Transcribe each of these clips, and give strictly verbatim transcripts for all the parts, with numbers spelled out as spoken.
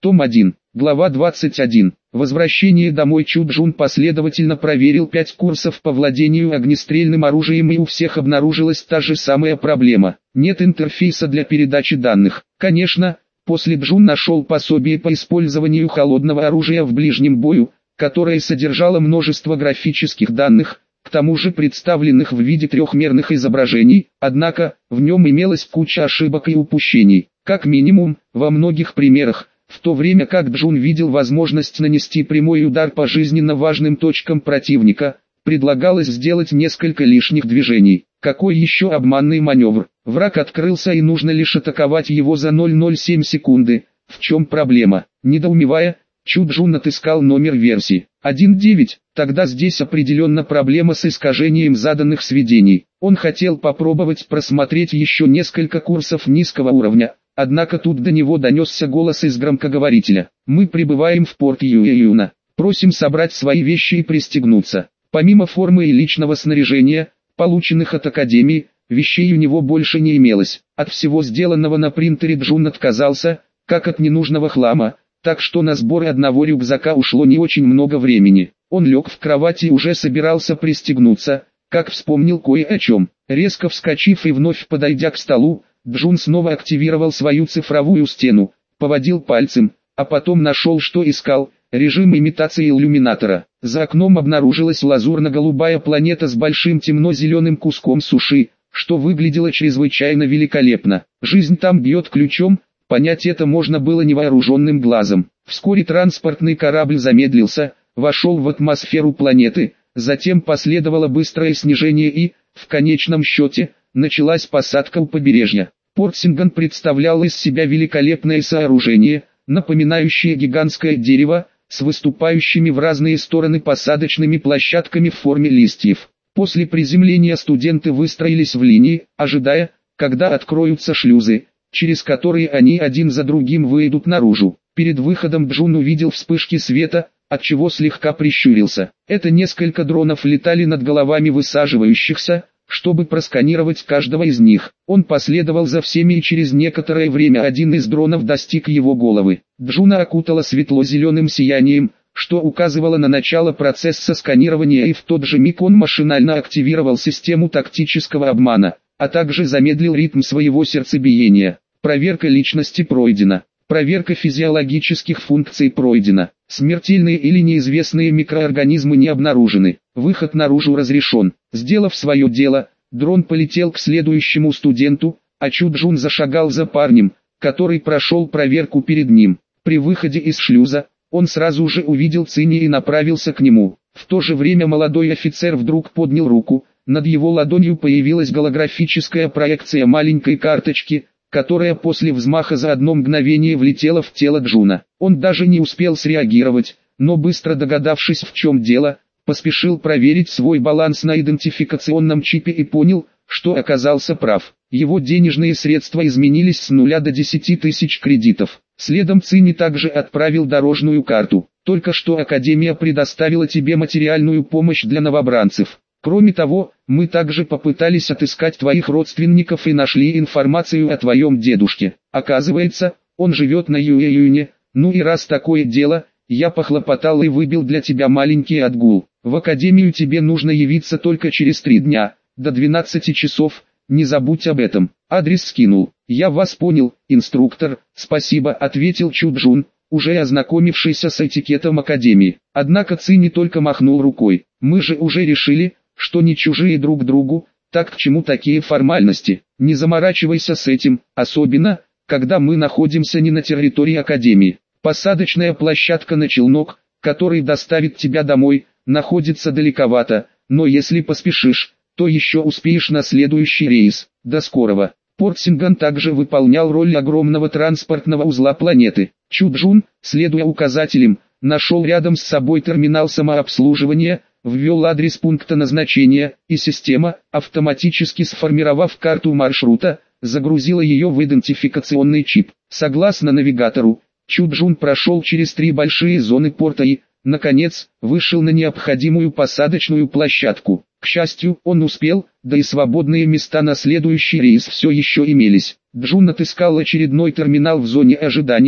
Том один, глава двадцать один. Возвращение домой Чуджун последовательно проверил пять курсов по владению огнестрельным оружием, и у всех обнаружилась та же самая проблема. Нет интерфейса для передачи данных. Конечно, после Джун нашел пособие по использованию холодного оружия в ближнем бою, которое содержало множество графических данных, к тому же представленных в виде трехмерных изображений, однако, в нем имелась куча ошибок и упущений. Как минимум, во многих примерах, в то время как Джун видел возможность нанести прямой удар по жизненно важным точкам противника, предлагалось сделать несколько лишних движений. Какой еще обманный маневр? Враг открылся, и нужно лишь атаковать его за ноль целых семь секунды. В чем проблема? Недоумевая, Чуджун отыскал номер версии один девять. Тогда здесь определенно проблема с искажением заданных сведений. Он хотел попробовать просмотреть еще несколько курсов низкого уровня. Однако тут до него донесся голос из громкоговорителя. «Мы прибываем в порт Юэюна. Просим собрать свои вещи и пристегнуться». Помимо формы и личного снаряжения, полученных от Академии, вещей у него больше не имелось. От всего сделанного на принтере Джун отказался, как от ненужного хлама, так что на сбор одного рюкзака ушло не очень много времени. Он лег в кровати и уже собирался пристегнуться, как вспомнил кое о чем. Резко вскочив и вновь подойдя к столу, Джун снова активировал свою цифровую стену, поводил пальцем, а потом нашел, что искал: режим имитации иллюминатора. За окном обнаружилась лазурно-голубая планета с большим темно-зеленым куском суши, что выглядело чрезвычайно великолепно. Жизнь там бьет ключом, понять это можно было невооруженным глазом. Вскоре транспортный корабль замедлился, вошел в атмосферу планеты, затем последовало быстрое снижение и, в конечном счете, началась посадка у побережья. Порт Синган представлял из себя великолепное сооружение, напоминающее гигантское дерево, с выступающими в разные стороны посадочными площадками в форме листьев. После приземления студенты выстроились в линии, ожидая, когда откроются шлюзы, через которые они один за другим выйдут наружу. Перед выходом Джун увидел вспышки света, отчего слегка прищурился. Это несколько дронов летали над головами высаживающихся, чтобы просканировать каждого из них. Он последовал за всеми, и через некоторое время один из дронов достиг его головы. Джуна окутало светло-зеленым сиянием, что указывало на начало процесса сканирования, и в тот же миг он машинально активировал систему тактического обмана, а также замедлил ритм своего сердцебиения. Проверка личности пройдена. Проверка физиологических функций пройдена. Смертельные или неизвестные микроорганизмы не обнаружены. Выход наружу разрешен. Сделав свое дело, дрон полетел к следующему студенту, а Чуджун зашагал за парнем, который прошел проверку перед ним. При выходе из шлюза, он сразу же увидел Цинни и направился к нему. В то же время молодой офицер вдруг поднял руку, над его ладонью появилась голографическая проекция маленькой карточки, которая после взмаха за одно мгновение влетела в тело Джуна. Он даже не успел среагировать, но быстро догадавшись, в чем дело, поспешил проверить свой баланс на идентификационном чипе и понял, что оказался прав. Его денежные средства изменились с нуля до десяти тысяч кредитов. Следом Цинни также отправил дорожную карту. Только что Академия предоставила тебе материальную помощь для новобранцев. Кроме того, мы также попытались отыскать твоих родственников и нашли информацию о твоем дедушке. Оказывается, он живет на Юэюне. Ну и раз такое дело, я похлопотал и выбил для тебя маленький отгул. В Академию тебе нужно явиться только через три дня, до двенадцати часов, не забудь об этом. Адрес скинул. Я вас понял, инструктор, спасибо, ответил Чуджун, уже ознакомившийся с этикетом Академии. Однако Цинни только махнул рукой. Мы же уже решили, что не чужие друг другу, так к чему такие формальности? Не заморачивайся с этим, особенно, когда мы находимся не на территории Академии. Посадочная площадка на челнок, который доставит тебя домой, находится далековато, но если поспешишь, то еще успеешь на следующий рейс. До скорого. Порт Синган также выполнял роль огромного транспортного узла планеты. Чуджун, следуя указателям, нашел рядом с собой терминал самообслуживания, ввел адрес пункта назначения, и система, автоматически сформировав карту маршрута, загрузила ее в идентификационный чип. Согласно навигатору, Чуджун прошел через три большие зоны порта и, наконец, вышел на необходимую посадочную площадку. К счастью, он успел, да и свободные места на следующий рейс все еще имелись. Джун отыскал очередной терминал в зоне ожидания,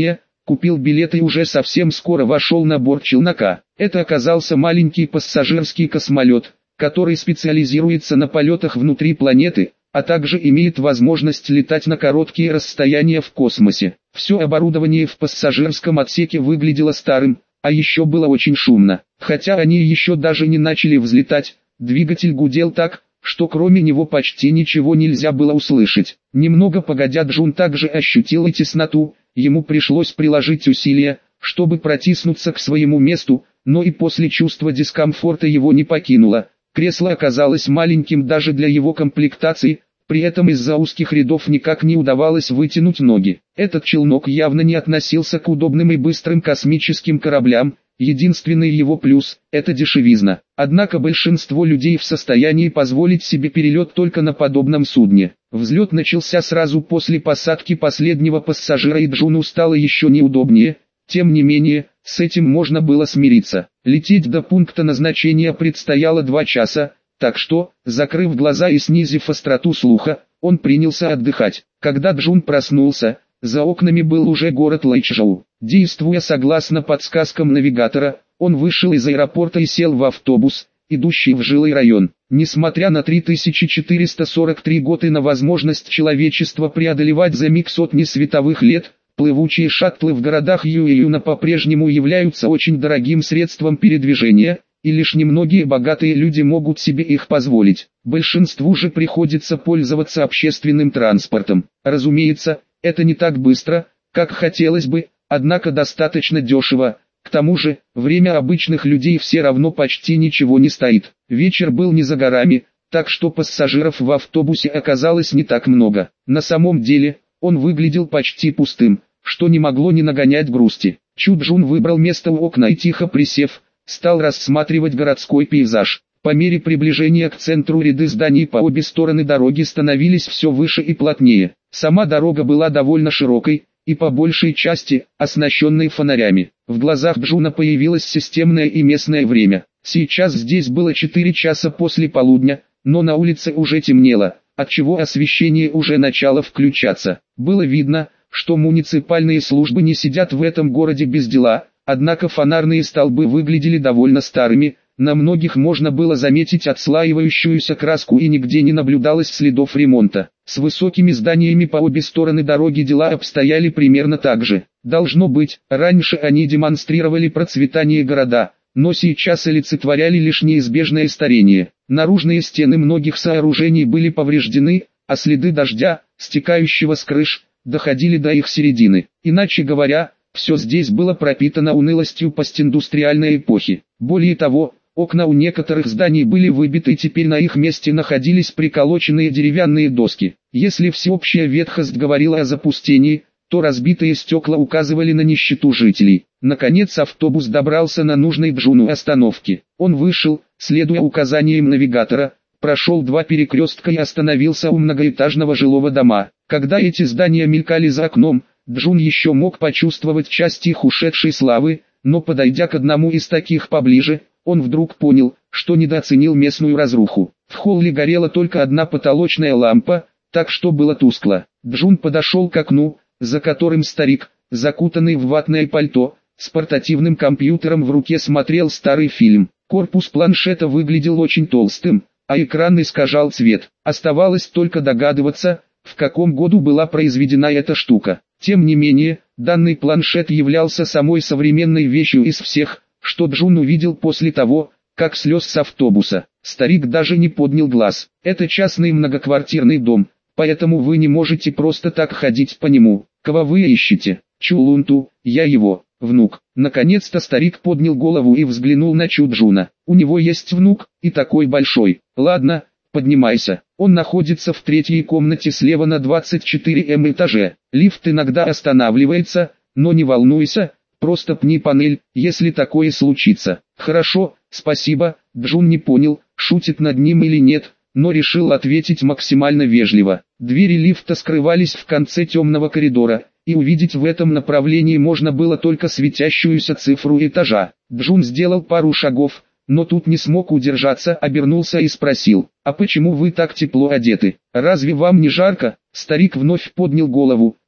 купил билет и уже совсем скоро вошел на борт челнока. Это оказался маленький пассажирский космолет, который специализируется на полетах внутри планеты, а также имеет возможность летать на короткие расстояния в космосе. Все оборудование в пассажирском отсеке выглядело старым, а еще было очень шумно. Хотя они еще даже не начали взлетать, двигатель гудел так, что кроме него почти ничего нельзя было услышать. Немного погодя Джун также ощутил и тесноту, ему пришлось приложить усилия, чтобы протиснуться к своему месту, но и после чувства дискомфорта его не покинуло. Кресло оказалось маленьким даже для его комплектации, при этом из-за узких рядов никак не удавалось вытянуть ноги. Этот челнок явно не относился к удобным и быстрым космическим кораблям, единственный его плюс – это дешевизна. Однако большинство людей в состоянии позволить себе перелет только на подобном судне. Взлет начался сразу после посадки последнего пассажира и Джуну стало еще неудобнее, тем не менее, с этим можно было смириться. Лететь до пункта назначения предстояло два часа, так что, закрыв глаза и снизив остроту слуха, он принялся отдыхать. Когда Джун проснулся, за окнами был уже город Лайчжоу. Действуя согласно подсказкам навигатора, он вышел из аэропорта и сел в автобус, идущий в жилой район. Несмотря на три тысячи четыреста сорок три года и на возможность человечества преодолевать за миг сотни световых лет, плывучие шаттлы в городах Юэюна по-прежнему являются очень дорогим средством передвижения, и лишь немногие богатые люди могут себе их позволить. Большинству же приходится пользоваться общественным транспортом. Разумеется, это не так быстро, как хотелось бы, однако достаточно дешево. К тому же, время обычных людей все равно почти ничего не стоит. Вечер был не за горами, так что пассажиров в автобусе оказалось не так много. На самом деле, он выглядел почти пустым, что не могло не нагонять грусти. Чу Джун выбрал место у окна и тихо присев, стал рассматривать городской пейзаж. По мере приближения к центру ряды зданий по обе стороны дороги становились все выше и плотнее. Сама дорога была довольно широкой, и по большей части, оснащенной фонарями. В глазах Джуна появилось системное и местное время. Сейчас здесь было четыре часа после полудня, но на улице уже темнело, отчего освещение уже начало включаться. Было видно, что муниципальные службы не сидят в этом городе без дела, однако фонарные столбы выглядели довольно старыми, на многих можно было заметить отслаивающуюся краску и нигде не наблюдалось следов ремонта. С высокими зданиями по обе стороны дороги дела обстояли примерно так же. Должно быть, раньше они демонстрировали процветание города, но сейчас олицетворяли лишь неизбежное старение. Наружные стены многих сооружений были повреждены, а следы дождя, стекающего с крыш, доходили до их середины. Иначе говоря, все здесь было пропитано унылостью постиндустриальной эпохи. Более того, окна у некоторых зданий были выбиты и теперь на их месте находились приколоченные деревянные доски. Если всеобщая ветхость говорила о запустении, то разбитые стекла указывали на нищету жителей. Наконец автобус добрался на нужной Джуну остановке. Он вышел, следуя указаниям навигатора, прошел два перекрестка и остановился у многоэтажного жилого дома. Когда эти здания мелькали за окном, Джун еще мог почувствовать часть их ушедшей славы, но подойдя к одному из таких поближе, он вдруг понял, что недооценил местную разруху. В холле горела только одна потолочная лампа, так что было тускло. Джун подошел к окну, за которым старик, закутанный в ватное пальто, с портативным компьютером в руке смотрел старый фильм. Корпус планшета выглядел очень толстым, а экран искажал цвет. Оставалось только догадываться, в каком году была произведена эта штука. Тем не менее, данный планшет являлся самой современной вещью из всех, что Джун увидел после того, как слез с автобуса. Старик даже не поднял глаз. Это частный многоквартирный дом, поэтому вы не можете просто так ходить по нему. Кого вы ищете? Чулунту, я его внук. Наконец-то старик поднял голову и взглянул на Чу Джуна. У него есть внук, и такой большой. Ладно, поднимайся. Он находится в третьей комнате слева на двадцать четвёртом этаже. Лифт иногда останавливается, но не волнуйся, просто пни панель, если такое случится. Хорошо, спасибо. Джун не понял, шутит над ним или нет, но решил ответить максимально вежливо. Двери лифта скрывались в конце темного коридора, и увидеть в этом направлении можно было только светящуюся цифру этажа. Джун сделал пару шагов, но тут не смог удержаться, обернулся и спросил: «А почему вы так тепло одеты? Разве вам не жарко?» Старик вновь поднял голову,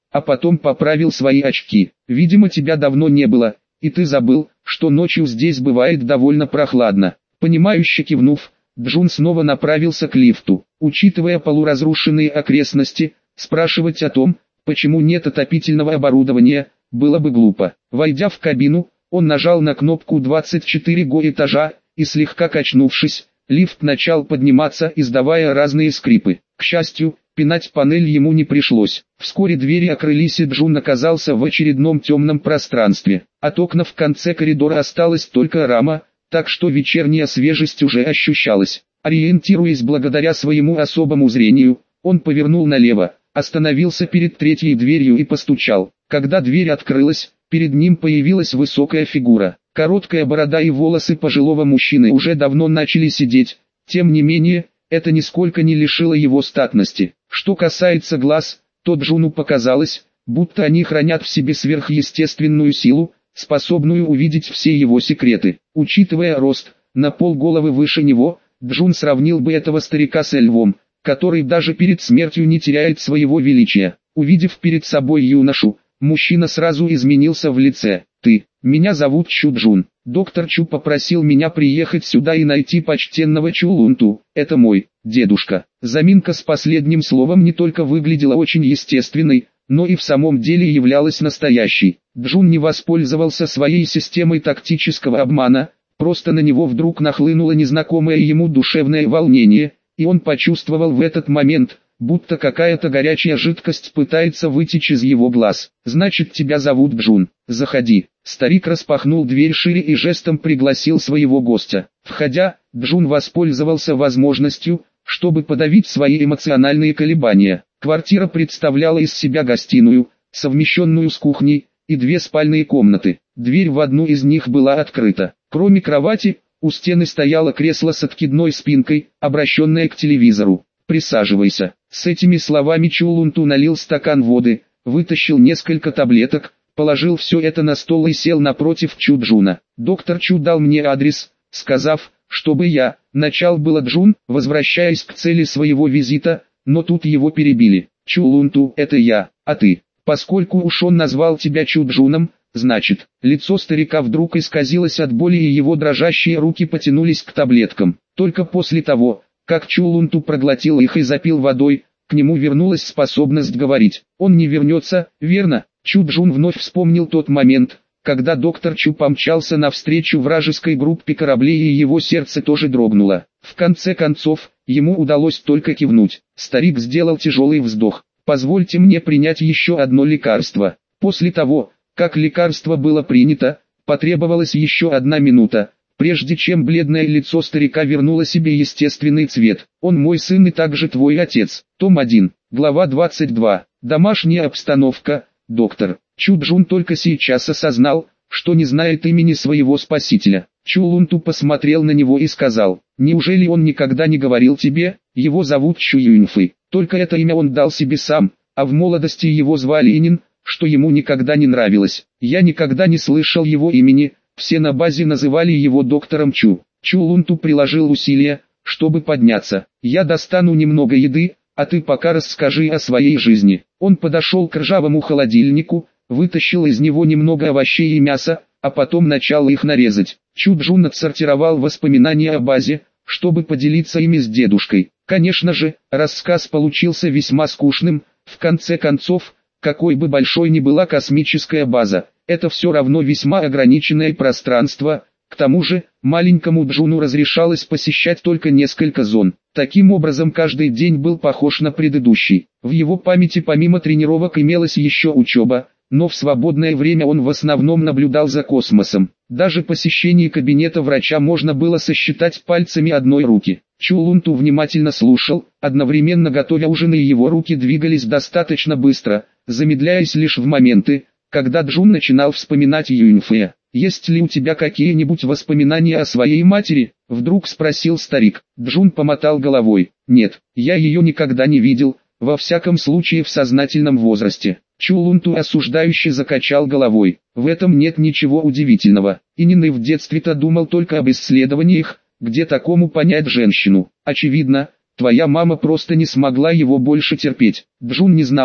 а потом поправил свои очки. Видимо, тебя давно не было, и ты забыл, что ночью здесь бывает довольно прохладно. Понимающе кивнув, Джун снова направился к лифту. Учитывая полуразрушенные окрестности, спрашивать о том, почему нет отопительного оборудования, было бы глупо. Войдя в кабину, он нажал на кнопку двадцать четыре го этажа, и слегка качнувшись, лифт начал подниматься, издавая разные скрипы. К счастью, пинать панель ему не пришлось. Вскоре двери открылись, и Джун оказался в очередном темном пространстве. От окна в конце коридора осталась только рама, так что вечерняя свежесть уже ощущалась. Ориентируясь благодаря своему особому зрению, он повернул налево, остановился перед третьей дверью и постучал. Когда дверь открылась, перед ним появилась высокая фигура. Короткая борода и волосы пожилого мужчины уже давно начали сидеть, тем не менее, это нисколько не лишило его статности. Что касается глаз, то Джуну показалось, будто они хранят в себе сверхъестественную силу, способную увидеть все его секреты. Учитывая рост, на полголовы выше него, Джун сравнил бы этого старика с львом, который даже перед смертью не теряет своего величия. Увидев перед собой юношу, мужчина сразу изменился в лице. «Ты, меня зовут Чу Джун. Доктор Чу попросил меня приехать сюда и найти почтенного Чу Лунту. Это мой дедушка». Заминка с последним словом не только выглядела очень естественной, но и в самом деле являлась настоящей. Джун не воспользовался своей системой тактического обмана, просто на него вдруг нахлынуло незнакомое ему душевное волнение, и он почувствовал в этот момент, будто какая-то горячая жидкость пытается вытечь из его глаз. «Значит, тебя зовут Джун. Заходи». Старик распахнул дверь шире и жестом пригласил своего гостя. Входя, Джун воспользовался возможностью, чтобы подавить свои эмоциональные колебания. Квартира представляла из себя гостиную, совмещенную с кухней, и две спальные комнаты. Дверь в одну из них была открыта. Кроме кровати, у стены стояло кресло с откидной спинкой, обращенное к телевизору. «Присаживайся». С этими словами Чу Лунту налил стакан воды, вытащил несколько таблеток, положил все это на стол и сел напротив Чу Джуна. «Доктор Чу дал мне адрес, сказав, чтобы я...» Начал было Джун, возвращаясь к цели своего визита, но тут его перебили. «Чу Лунту, это я, а ты? Поскольку уж он назвал тебя Чу Джуном, значит...» Лицо старика вдруг исказилось от боли, и его дрожащие руки потянулись к таблеткам. Только после того, как Чу Лунту проглотил их и запил водой, к нему вернулась способность говорить. «Он не вернется, верно?» Чу Джун вновь вспомнил тот момент, когда доктор Чу помчался навстречу вражеской группе кораблей, и его сердце тоже дрогнуло. В конце концов, ему удалось только кивнуть. Старик сделал тяжелый вздох. «Позвольте мне принять еще одно лекарство». После того, как лекарство было принято, потребовалась еще одна минута, прежде чем бледное лицо старика вернуло себе естественный цвет. «Он мой сын и также твой отец». Том один, глава двадцать два. Домашняя обстановка. Доктор Чу Джун только сейчас осознал, что не знает имени своего спасителя. Чу Лунту посмотрел на него и сказал: «Неужели он никогда не говорил тебе? Его зовут Чу Юньфы. Только это имя он дал себе сам, а в молодости его звали Инин, что ему никогда не нравилось. Я никогда не слышал его имени, все на базе называли его доктором Чу». Чу Лунту приложил усилия, чтобы подняться. «Я достану немного еды, а ты пока расскажи о своей жизни». Он подошел к ржавому холодильнику, вытащил из него немного овощей и мяса, а потом начал их нарезать. Чу Джун отсортировал воспоминания о базе, чтобы поделиться ими с дедушкой. Конечно же, рассказ получился весьма скучным. В конце концов, какой бы большой ни была космическая база, это все равно весьма ограниченное пространство. К тому же, маленькому Джуну разрешалось посещать только несколько зон. Таким образом, каждый день был похож на предыдущий. В его памяти помимо тренировок имелась еще учеба, но в свободное время он в основном наблюдал за космосом. Даже посещение кабинета врача можно было сосчитать пальцами одной руки. Чу Лунту внимательно слушал, одновременно готовя ужин, и его руки двигались достаточно быстро, замедляясь лишь в моменты, когда Джун начинал вспоминать Юньфэ. «Есть ли у тебя какие-нибудь воспоминания о своей матери?» — вдруг спросил старик. Джун помотал головой. «Нет, я ее никогда не видел, во всяком случае в сознательном возрасте». Чу Лунту осуждающе закачал головой. «В этом нет ничего удивительного. Инин и в детстве-то думал только об исследованиях, где такому понять женщину. Очевидно, твоя мама просто не смогла его больше терпеть». Джун не знал,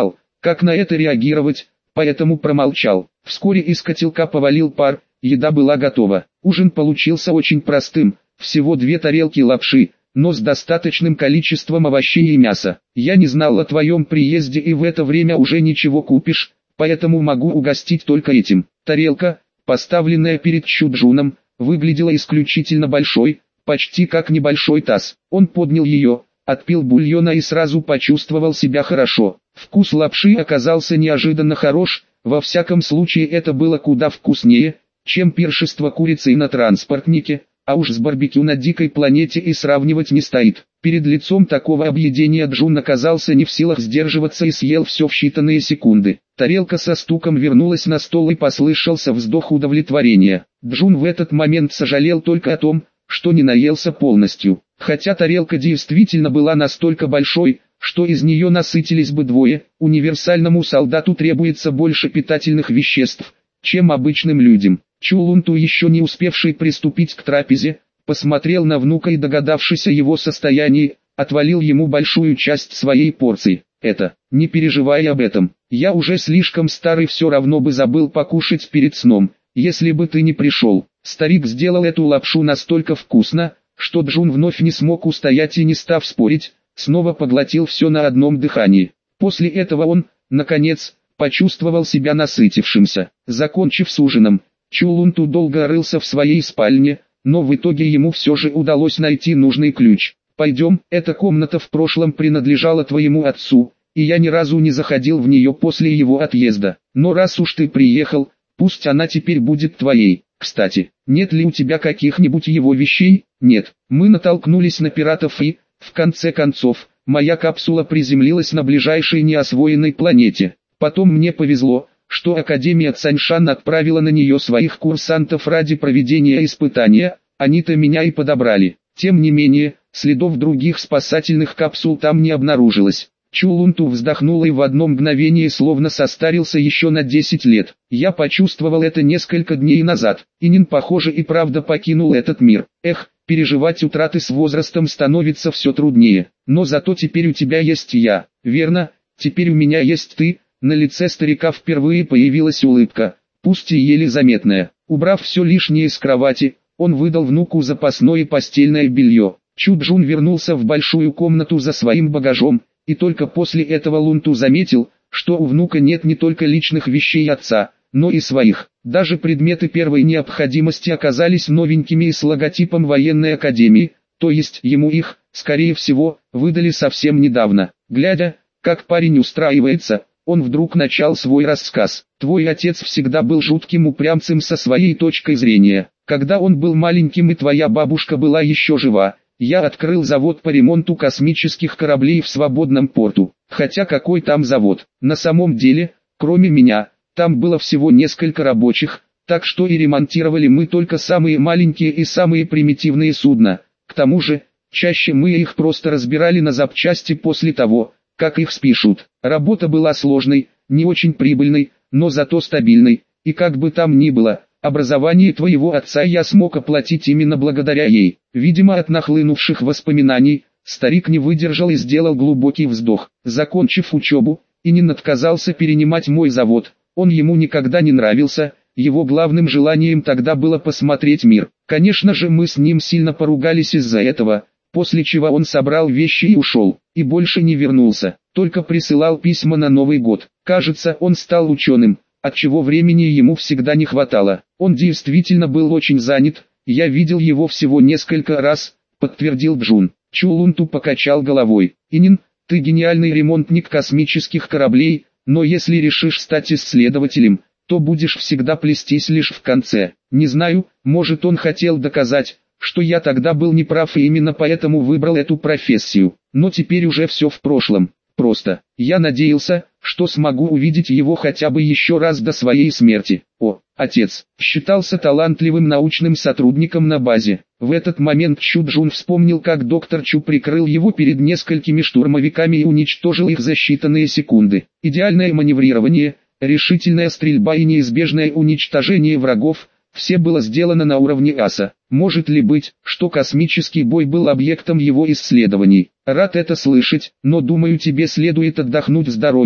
как на это реагировать, поэтому промолчал. Вскоре из котелка повалил пар, еда была готова. Ужин получился очень простым, всего две тарелки лапши, но с достаточным количеством овощей и мяса. Я не знал о твоем приезде и в это время уже ничего купишь, поэтому могу угостить только этим. Тарелка, поставленная перед Чуджуном, выглядела исключительно большой, почти как небольшой таз. Он поднял ее, отпил бульона и сразу почувствовал себя хорошо. Вкус лапши оказался неожиданно хорош, во всяком случае это было куда вкуснее, чем пиршество курицы на транспортнике, а уж с барбекю на дикой планете и сравнивать не стоит. Перед лицом такого объедения Джун оказался не в силах сдерживаться и съел все в считанные секунды. Тарелка со стуком вернулась на стол и послышался вздох удовлетворения. Джун в этот момент сожалел только о том, что не наелся полностью. Хотя тарелка действительно была настолько большой, что из нее насытились бы двое, универсальному солдату требуется больше питательных веществ, чем обычным людям. Чулунту, еще не успевший приступить к трапезе, посмотрел на внука и, догадавшись о его состоянии, отвалил ему большую часть своей порции. Это, не переживай об этом, я уже слишком старый, все равно бы забыл покушать перед сном, если бы ты не пришел. Старик сделал эту лапшу настолько вкусно, что Джун вновь не смог устоять и, не став спорить, снова поглотил все на одном дыхании. После этого он, наконец, почувствовал себя насытившимся. Закончив с ужином, Чулунту долго рылся в своей спальне, но в итоге ему все же удалось найти нужный ключ. «Пойдем, эта комната в прошлом принадлежала твоему отцу, и я ни разу не заходил в нее после его отъезда. Но раз уж ты приехал, пусть она теперь будет твоей. Кстати, нет ли у тебя каких-нибудь его вещей?» «Нет, мы натолкнулись на пиратов и, в конце концов, моя капсула приземлилась на ближайшей неосвоенной планете. Потом мне повезло, что Академия Цаньшан отправила на нее своих курсантов ради проведения испытания, они-то меня и подобрали. Тем не менее, следов других спасательных капсул там не обнаружилось». Чулунту вздохнул и в одно мгновение словно состарился еще на десять лет. «Я почувствовал это несколько дней назад. Инин, похоже, и правда покинул этот мир. Эх, переживать утраты с возрастом становится все труднее. Но зато теперь у тебя есть я. Верно, теперь у меня есть ты». На лице старика впервые появилась улыбка, пусть и еле заметная. Убрав все лишнее с кровати, он выдал внуку запасное постельное белье. Чуджун вернулся в большую комнату за своим багажом, и только после этого Лунту заметил, что у внука нет не только личных вещей отца, но и своих. Даже предметы первой необходимости оказались новенькими и с логотипом военной академии, то есть ему их, скорее всего, выдали совсем недавно. Глядя, как парень устраивается, он вдруг начал свой рассказ. «Твой отец всегда был жутким упрямцем со своей точкой зрения. Когда он был маленьким и твоя бабушка была еще жива, я открыл завод по ремонту космических кораблей в свободном порту. Хотя какой там завод? На самом деле, кроме меня, там было всего несколько рабочих, так что и ремонтировали мы только самые маленькие и самые примитивные судна. К тому же, чаще мы их просто разбирали на запчасти после того, как их спишут. Работа была сложной, не очень прибыльной, но зато стабильной, и как бы там ни было, образование твоего отца я смог оплатить именно благодаря ей». Видимо, от нахлынувших воспоминаний, старик не выдержал и сделал глубокий вздох. «Закончив учебу, Инин отказался перенимать мой завод, он ему никогда не нравился, его главным желанием тогда было посмотреть мир. Конечно же, мы с ним сильно поругались из-за этого, после чего он собрал вещи и ушел, и больше не вернулся, только присылал письма на Новый год. Кажется, он стал ученым, отчего времени ему всегда не хватало. Он действительно был очень занят, я видел его всего несколько раз», — подтвердил Джун. Чулунту покачал головой. «Инин, ты гениальный ремонтник космических кораблей, но если решишь стать исследователем, то будешь всегда плестись лишь в конце. Не знаю, может он хотел доказать, что я тогда был неправ и именно поэтому выбрал эту профессию. Но теперь уже все в прошлом. Просто, я надеялся, что смогу увидеть его хотя бы еще раз до своей смерти. О, отец, считался талантливым научным сотрудником на базе. В этот момент Чуджун вспомнил, как доктор Чу прикрыл его перед несколькими штурмовиками и уничтожил их за считанные секунды. Идеальное маневрирование, решительная стрельба и неизбежное уничтожение врагов – все было сделано на уровне аса. Может ли быть, что космический бой был объектом его исследований? Рад это слышать, но думаю, тебе следует отдохнуть с дороги,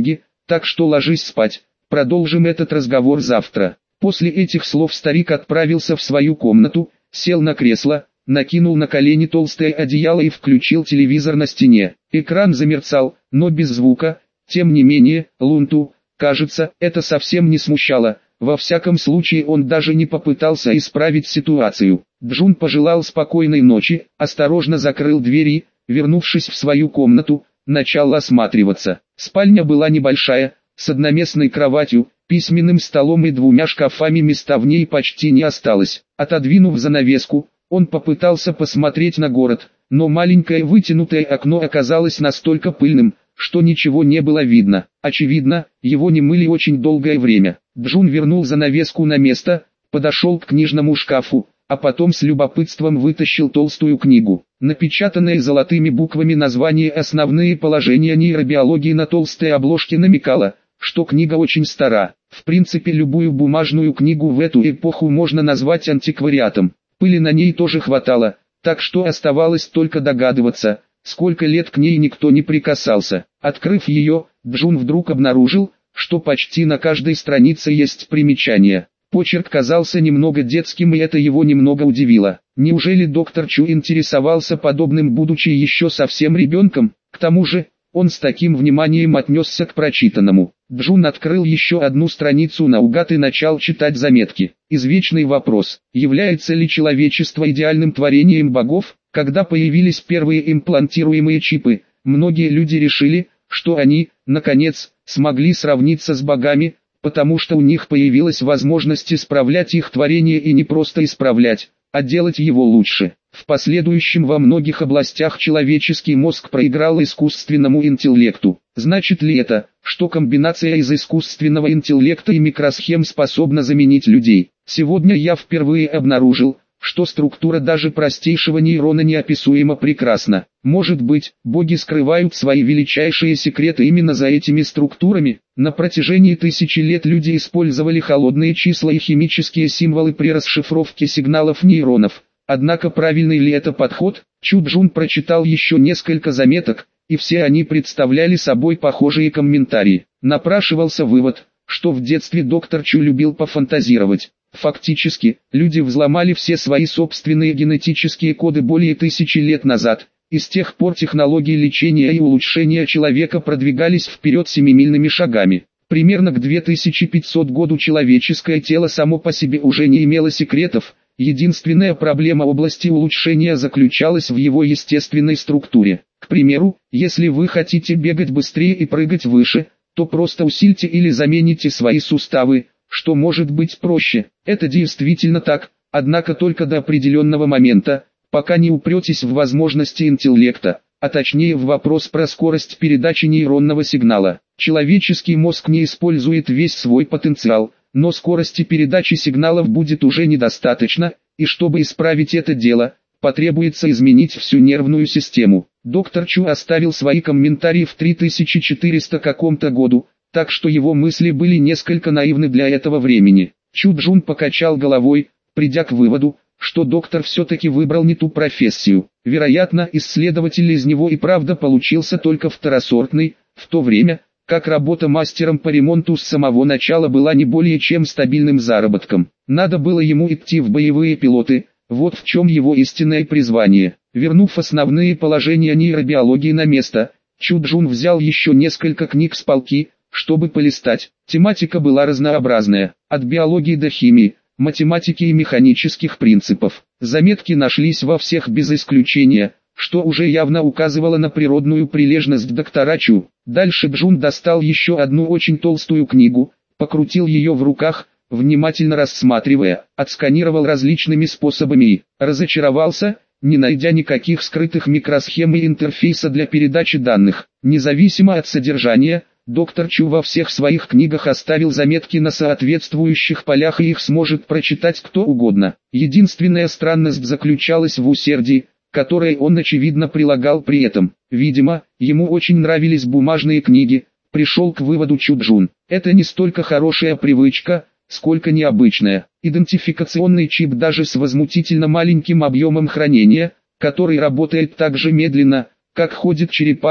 так что ложись спать, продолжим этот разговор завтра. После этих слов старик отправился в свою комнату, сел на кресло, накинул на колени толстое одеяло и включил телевизор на стене. Экран замерцал, но без звука. Тем не менее, Лунту, кажется, это совсем не смущало. Во всяком случае он даже не попытался исправить ситуацию. Джун пожелал спокойной ночи, осторожно закрыл двери, вернувшись в свою комнату, начал осматриваться. Спальня была небольшая, с одноместной кроватью, письменным столом и двумя шкафами, места в ней почти не осталось. Отодвинув занавеску, он попытался посмотреть на город, но маленькое вытянутое окно оказалось настолько пыльным, что ничего не было видно. Очевидно, его не мыли очень долгое время. Джун вернул занавеску на место, подошел к книжному шкафу, а потом с любопытством вытащил толстую книгу. Напечатанное золотыми буквами название «Основные положения нейробиологии» на толстой обложке намекало, что книга очень стара. В принципе, любую бумажную книгу в эту эпоху можно назвать антиквариатом. Пыли на ней тоже хватало, так что оставалось только догадываться, сколько лет к ней никто не прикасался. Открыв ее, Джун вдруг обнаружил, что почти на каждой странице есть примечание. Почерк казался немного детским, и это его немного удивило. Неужели доктор Чу интересовался подобным, будучи еще совсем ребенком? К тому же, он с таким вниманием отнесся к прочитанному. Джун открыл еще одну страницу наугад и начал читать заметки. Извечный вопрос: является ли человечество идеальным творением богов? Когда появились первые имплантируемые чипы, многие люди решили, что они, наконец, смогли сравниться с богами, потому что у них появилась возможность исправлять их творение, и не просто исправлять, а делать его лучше. В последующем во многих областях человеческий мозг проиграл искусственному интеллекту. Значит ли это, что комбинация из искусственного интеллекта и микросхем способна заменить людей? Сегодня я впервые обнаружил, что структура даже простейшего нейрона неописуемо прекрасна. Может быть, боги скрывают свои величайшие секреты именно за этими структурами? На протяжении тысячи лет люди использовали холодные числа и химические символы при расшифровке сигналов нейронов. Однако правильный ли это подход? Чу Джун прочитал еще несколько заметок, и все они представляли собой похожие комментарии. Напрашивался вывод, что в детстве доктор Чу любил пофантазировать. Фактически, люди взломали все свои собственные генетические коды более тысячи лет назад, и с тех пор технологии лечения и улучшения человека продвигались вперед семимильными шагами. Примерно к две тысячи пятисотому году человеческое тело само по себе уже не имело секретов. Единственная проблема области улучшения заключалась в его естественной структуре. К примеру, если вы хотите бегать быстрее и прыгать выше, то просто усильте или замените свои суставы, что может быть проще. Это действительно так, однако только до определенного момента, пока не упретесь в возможности интеллекта, а точнее в вопрос про скорость передачи нейронного сигнала. Человеческий мозг не использует весь свой потенциал, но скорости передачи сигналов будет уже недостаточно, и чтобы исправить это дело, потребуется изменить всю нервную систему. Доктор Чу оставил свои комментарии в три тысячи четырёхсотом каком-то году, так что его мысли были несколько наивны для этого времени. Чу Джун покачал головой, придя к выводу, что доктор все-таки выбрал не ту профессию. Вероятно, исследователь из него и правда получился только второсортный, в то время, как работа мастером по ремонту с самого начала была не более чем стабильным заработком. Надо было ему идти в боевые пилоты, вот в чем его истинное призвание. Вернув основные положения нейробиологии на место, Чу Джун взял еще несколько книг с полки, чтобы полистать. Тематика была разнообразная, от биологии до химии, математики и механических принципов. Заметки нашлись во всех без исключения, что уже явно указывало на природную прилежность доктора Чу. Дальше Джун достал еще одну очень толстую книгу, покрутил ее в руках, внимательно рассматривая, отсканировал различными способами и разочаровался, не найдя никаких скрытых микросхем и интерфейса для передачи данных. Независимо от содержания, доктор Чу во всех своих книгах оставил заметки на соответствующих полях, и их сможет прочитать кто угодно. Единственная странность заключалась в усердии, которое он очевидно прилагал при этом. Видимо, ему очень нравились бумажные книги, пришел к выводу Чу Джун. Это не столько хорошая привычка, сколько необычная. Идентификационный чип даже с возмутительно маленьким объемом хранения, который работает так же медленно, как ходит черепаха,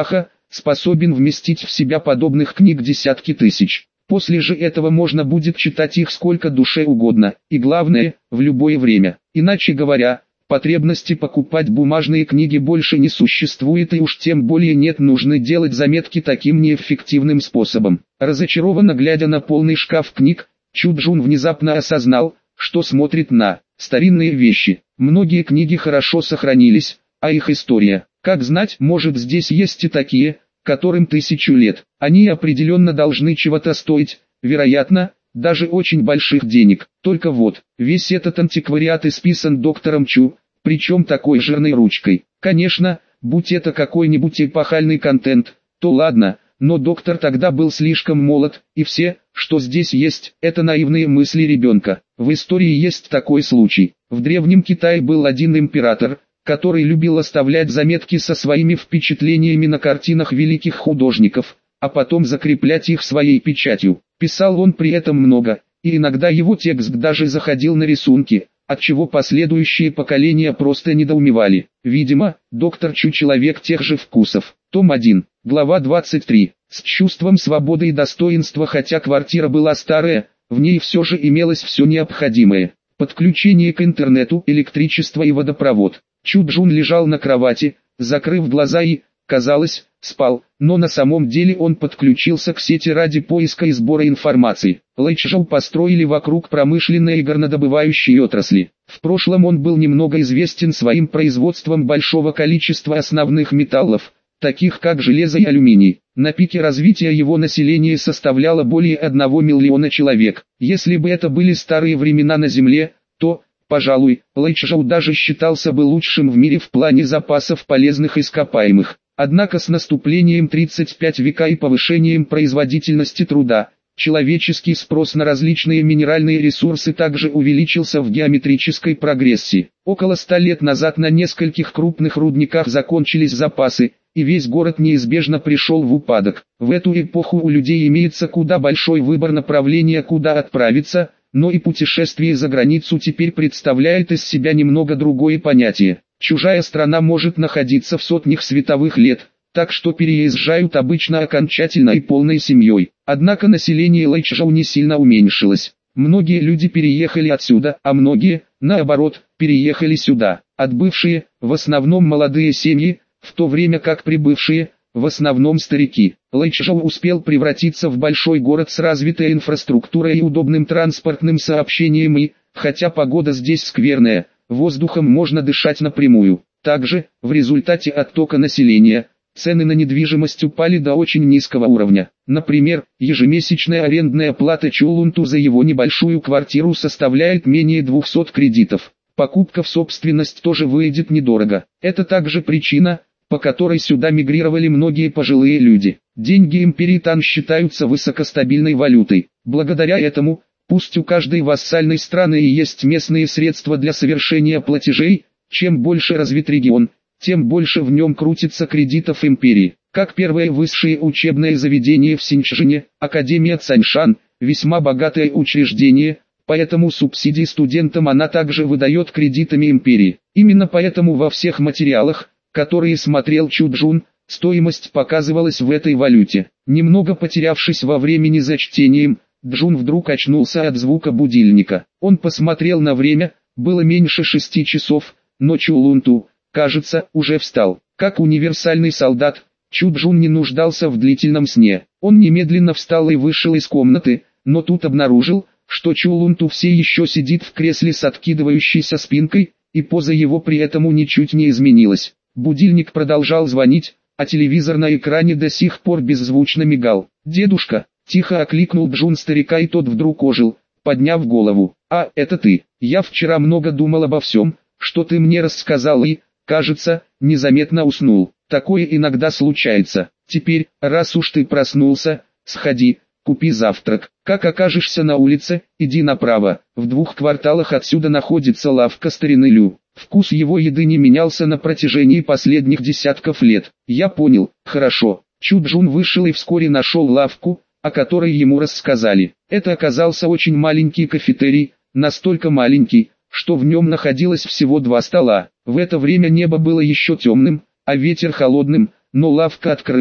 способен вместить в себя подобных книг десятки тысяч. После же этого можно будет читать их сколько душе угодно, и главное, в любое время. Иначе говоря, потребности покупать бумажные книги больше не существует, и уж тем более нет нужды делать заметки таким неэффективным способом. Разочарованно глядя на полный шкаф книг, Чу Джун внезапно осознал, что смотрит на старинные вещи. Многие книги хорошо сохранились, а их история, как знать, может, здесь есть и такие, которым тысячу лет. Они определенно должны чего-то стоить, вероятно, даже очень больших денег. Только вот, весь этот антиквариат исписан доктором Чу, причем такой жирной ручкой. Конечно, будь это какой-нибудь эпохальный контент, то ладно, но доктор тогда был слишком молод, и все, что здесь есть, это наивные мысли ребенка. В истории есть такой случай. В Древнем Китае был один император, который любил оставлять заметки со своими впечатлениями на картинах великих художников, а потом закреплять их своей печатью. Писал он при этом много, и иногда его текст даже заходил на рисунки, отчего последующие поколения просто недоумевали. Видимо, доктор Чу человек тех же вкусов. Том один, глава двадцать три. С чувством свободы и достоинства. Хотя квартира была старая, в ней все же имелось все необходимое. Подключение к интернету, электричество и водопровод. Чу Джун лежал на кровати, закрыв глаза и, казалось, спал, но на самом деле он подключился к сети ради поиска и сбора информации. Лэйчжоу построили вокруг промышленной и горнодобывающей отрасли. В прошлом он был немного известен своим производством большого количества основных металлов, таких как железо и алюминий. На пике развития его население составляло более одного миллиона человек. Если бы это были старые времена на Земле, то, пожалуй, Лэйчжоу даже считался бы лучшим в мире в плане запасов полезных ископаемых. Однако с наступлением тридцать пятого века и повышением производительности труда, человеческий спрос на различные минеральные ресурсы также увеличился в геометрической прогрессии. Около ста лет назад на нескольких крупных рудниках закончились запасы, и весь город неизбежно пришел в упадок. В эту эпоху у людей имеется куда большой выбор направления, куда отправиться, но и путешествие за границу теперь представляет из себя немного другое понятие. Чужая страна может находиться в сотнях световых лет, так что переезжают обычно окончательно и полной семьей. Однако население Лэйчжоу не сильно уменьшилось. Многие люди переехали отсюда, а многие, наоборот, переехали сюда. Отбывшие, в основном молодые семьи, в то время как прибывшие, в основном старики. Лэйчжоу успел превратиться в большой город с развитой инфраструктурой и удобным транспортным сообщением и, хотя погода здесь скверная, воздухом можно дышать напрямую. Также, в результате оттока населения, цены на недвижимость упали до очень низкого уровня. Например, ежемесячная арендная плата Чулунту за его небольшую квартиру составляет менее двухсот кредитов. Покупка в собственность тоже выйдет недорого. Это также причина, по которой сюда мигрировали многие пожилые люди. Деньги империи Тан считаются высокостабильной валютой. Благодаря этому, пусть у каждой вассальной страны и есть местные средства для совершения платежей, чем больше развит регион, тем больше в нем крутится кредитов империи. Как первое высшее учебное заведение в Синьчжэне, Академия Цаньшан, весьма богатое учреждение, поэтому субсидии студентам она также выдает кредитами империи. Именно поэтому во всех материалах, которые смотрел Чу Джун, стоимость показывалась в этой валюте. Немного потерявшись во времени за чтением, Джун вдруг очнулся от звука будильника. Он посмотрел на время, было меньше шести часов, но Чулунту, кажется, уже встал. Как универсальный солдат, Чу Джун не нуждался в длительном сне. Он немедленно встал и вышел из комнаты, но тут обнаружил, что Чулунту все еще сидит в кресле с откидывающейся спинкой, и поза его при этом ничуть не изменилась. Будильник продолжал звонить, а телевизор на экране до сих пор беззвучно мигал. «Дедушка!» — тихо окликнул Джун старика, и тот вдруг ожил, подняв голову. «А, это ты. Я вчера много думал обо всем, что ты мне рассказал и, кажется, незаметно уснул. Такое иногда случается. Теперь, раз уж ты проснулся, сходи, купи завтрак. Как окажешься на улице, иди направо. В двух кварталах отсюда находится лавка старины Лю. Вкус его еды не менялся на протяжении последних десятков лет. Я понял, хорошо». Чу Джун вышел и вскоре нашел лавку, о которой ему рассказали. Это оказался очень маленький кафетерий, настолько маленький, что в нем находилось всего два стола. В это время небо было еще темным, а ветер холодным, но лавка открылась,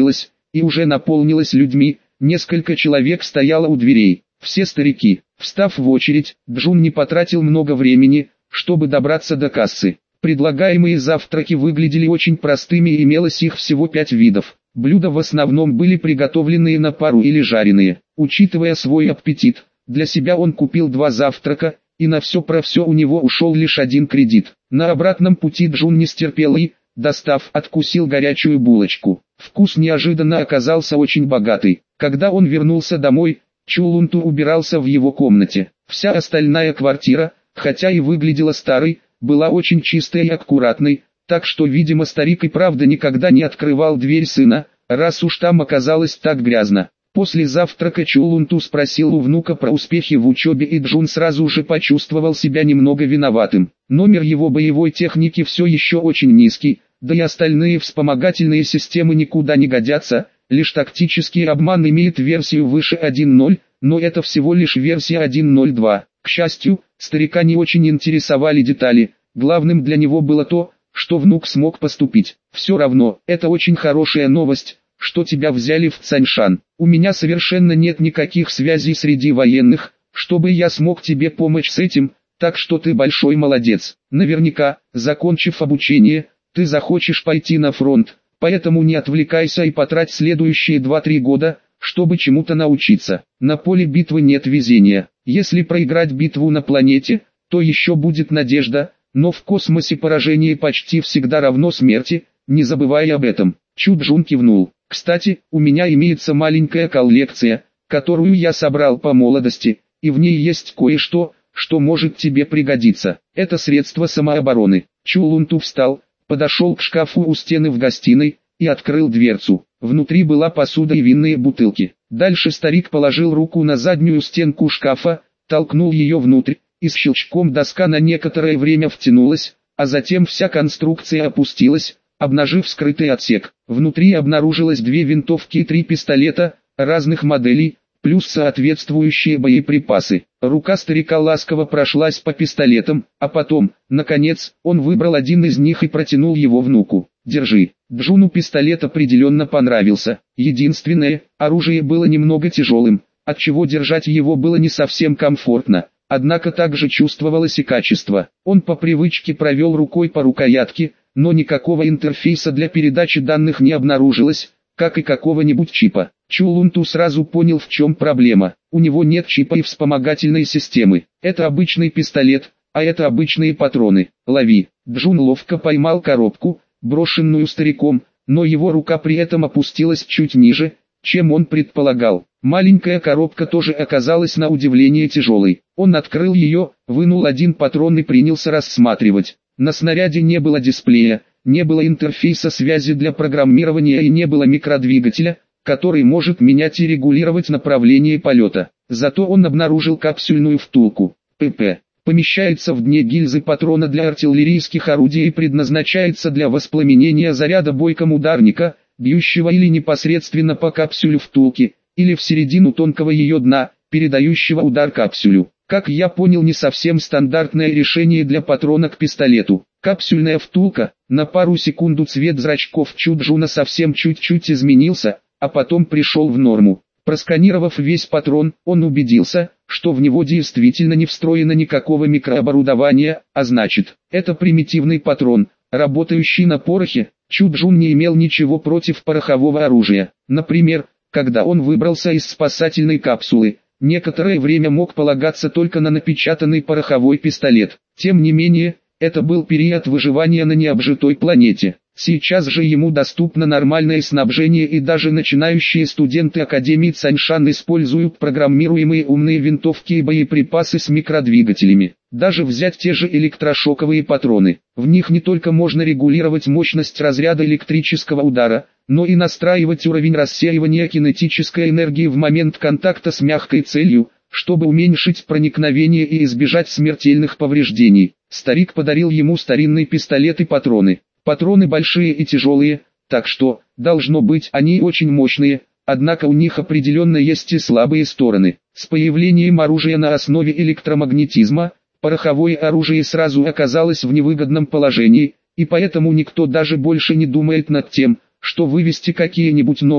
и уже наполнилась людьми, несколько человек стояло у дверей, все старики. Встав в очередь, Джун не потратил много времени, чтобы добраться до кассы. Предлагаемые завтраки выглядели очень простыми и имелось их всего пять видов. Блюда в основном были приготовленные на пару или жареные. Учитывая свой аппетит, для себя он купил два завтрака, и на все про все у него ушел лишь один кредит. На обратном пути Джун не стерпел и, достав, откусил горячую булочку. Вкус неожиданно оказался очень богатый. Когда он вернулся домой, Чулунту убирался в его комнате. Вся остальная квартира, хотя и выглядела старой, была очень чистой и аккуратной, так что, видимо, старик и правда никогда не открывал дверь сына, раз уж там оказалось так грязно. После завтрака Чулунту спросил у внука про успехи в учебе, и Джун сразу же почувствовал себя немного виноватым. Номер его боевой техники все еще очень низкий, да и остальные вспомогательные системы никуда не годятся, лишь тактический обман имеет версию выше один точка ноль, но это всего лишь версия один точка ноль два. К счастью, старика не очень интересовали детали, главным для него было то, что внук смог поступить. Все равно, это очень хорошая новость, что тебя взяли в Цаньшан. У меня совершенно нет никаких связей среди военных, чтобы я смог тебе помочь с этим, так что ты большой молодец. Наверняка, закончив обучение, ты захочешь пойти на фронт, поэтому не отвлекайся и потрать следующие два-три года, чтобы чему-то научиться. На поле битвы нет везения. Если проиграть битву на планете, то еще будет надежда, но в космосе поражение почти всегда равно смерти, не забывай об этом. Чу Джун кивнул. Кстати, у меня имеется маленькая коллекция, которую я собрал по молодости, и в ней есть кое-что, что может тебе пригодиться. Это средство самообороны. Чулунту встал, подошел к шкафу у стены в гостиной и открыл дверцу. Внутри была посуда и винные бутылки. Дальше старик положил руку на заднюю стенку шкафа, толкнул ее внутрь, и с щелчком доска на некоторое время втянулась, а затем вся конструкция опустилась, обнажив скрытый отсек. Внутри обнаружилось две винтовки и три пистолета, разных моделей, плюс соответствующие боеприпасы. Рука старика ласково прошлась по пистолетам, а потом, наконец, он выбрал один из них и протянул его внуку. «Держи». Джуну пистолет определенно понравился. Единственное, оружие было немного тяжелым, отчего держать его было не совсем комфортно. Однако также чувствовалось и качество. Он по привычке провел рукой по рукоятке, но никакого интерфейса для передачи данных не обнаружилось, как и какого-нибудь чипа. Чулунту сразу понял, в чем проблема. У него нет чипа и вспомогательной системы. Это обычный пистолет, а это обычные патроны. Лови. Джун ловко поймал коробку, брошенную стариком, но его рука при этом опустилась чуть ниже, чем он предполагал. Маленькая коробка тоже оказалась на удивление тяжелой. Он открыл ее, вынул один патрон и принялся рассматривать. На снаряде не было дисплея, не было интерфейса связи для программирования и не было микродвигателя, который может менять и регулировать направление полета. Зато он обнаружил капсюльную втулку. ПП. Помещается в дне гильзы патрона для артиллерийских орудий и предназначается для воспламенения заряда бойком ударника, бьющего или непосредственно по капсюлю втулки, или в середину тонкого ее дна, передающего удар капсюлю. Как я понял, не совсем стандартное решение для патрона к пистолету. Капсюльная втулка, на пару секунду цвет зрачков Чу Джуна совсем чуть-чуть изменился, а потом пришел в норму. Просканировав весь патрон, он убедился, что в него действительно не встроено никакого микрооборудования, а значит, это примитивный патрон, работающий на порохе. Чу Джун не имел ничего против порохового оружия. Например, когда он выбрался из спасательной капсулы, некоторое время мог полагаться только на напечатанный пороховой пистолет. Тем не менее, это был период выживания на необжитой планете. Сейчас же ему доступно нормальное снабжение, и даже начинающие студенты Академии Цаньшан используют программируемые умные винтовки и боеприпасы с микродвигателями. Даже взять те же электрошоковые патроны. В них не только можно регулировать мощность разряда электрического удара, но и настраивать уровень рассеивания кинетической энергии в момент контакта с мягкой целью, чтобы уменьшить проникновение и избежать смертельных повреждений. Старик подарил ему старинный пистолет и патроны. Патроны большие и тяжелые, так что, должно быть, они очень мощные, однако у них определенно есть и слабые стороны. С появлением оружия на основе электромагнетизма, пороховое оружие сразу оказалось в невыгодном положении, и поэтому никто даже больше не думает над тем, что вывести какие-нибудь новые,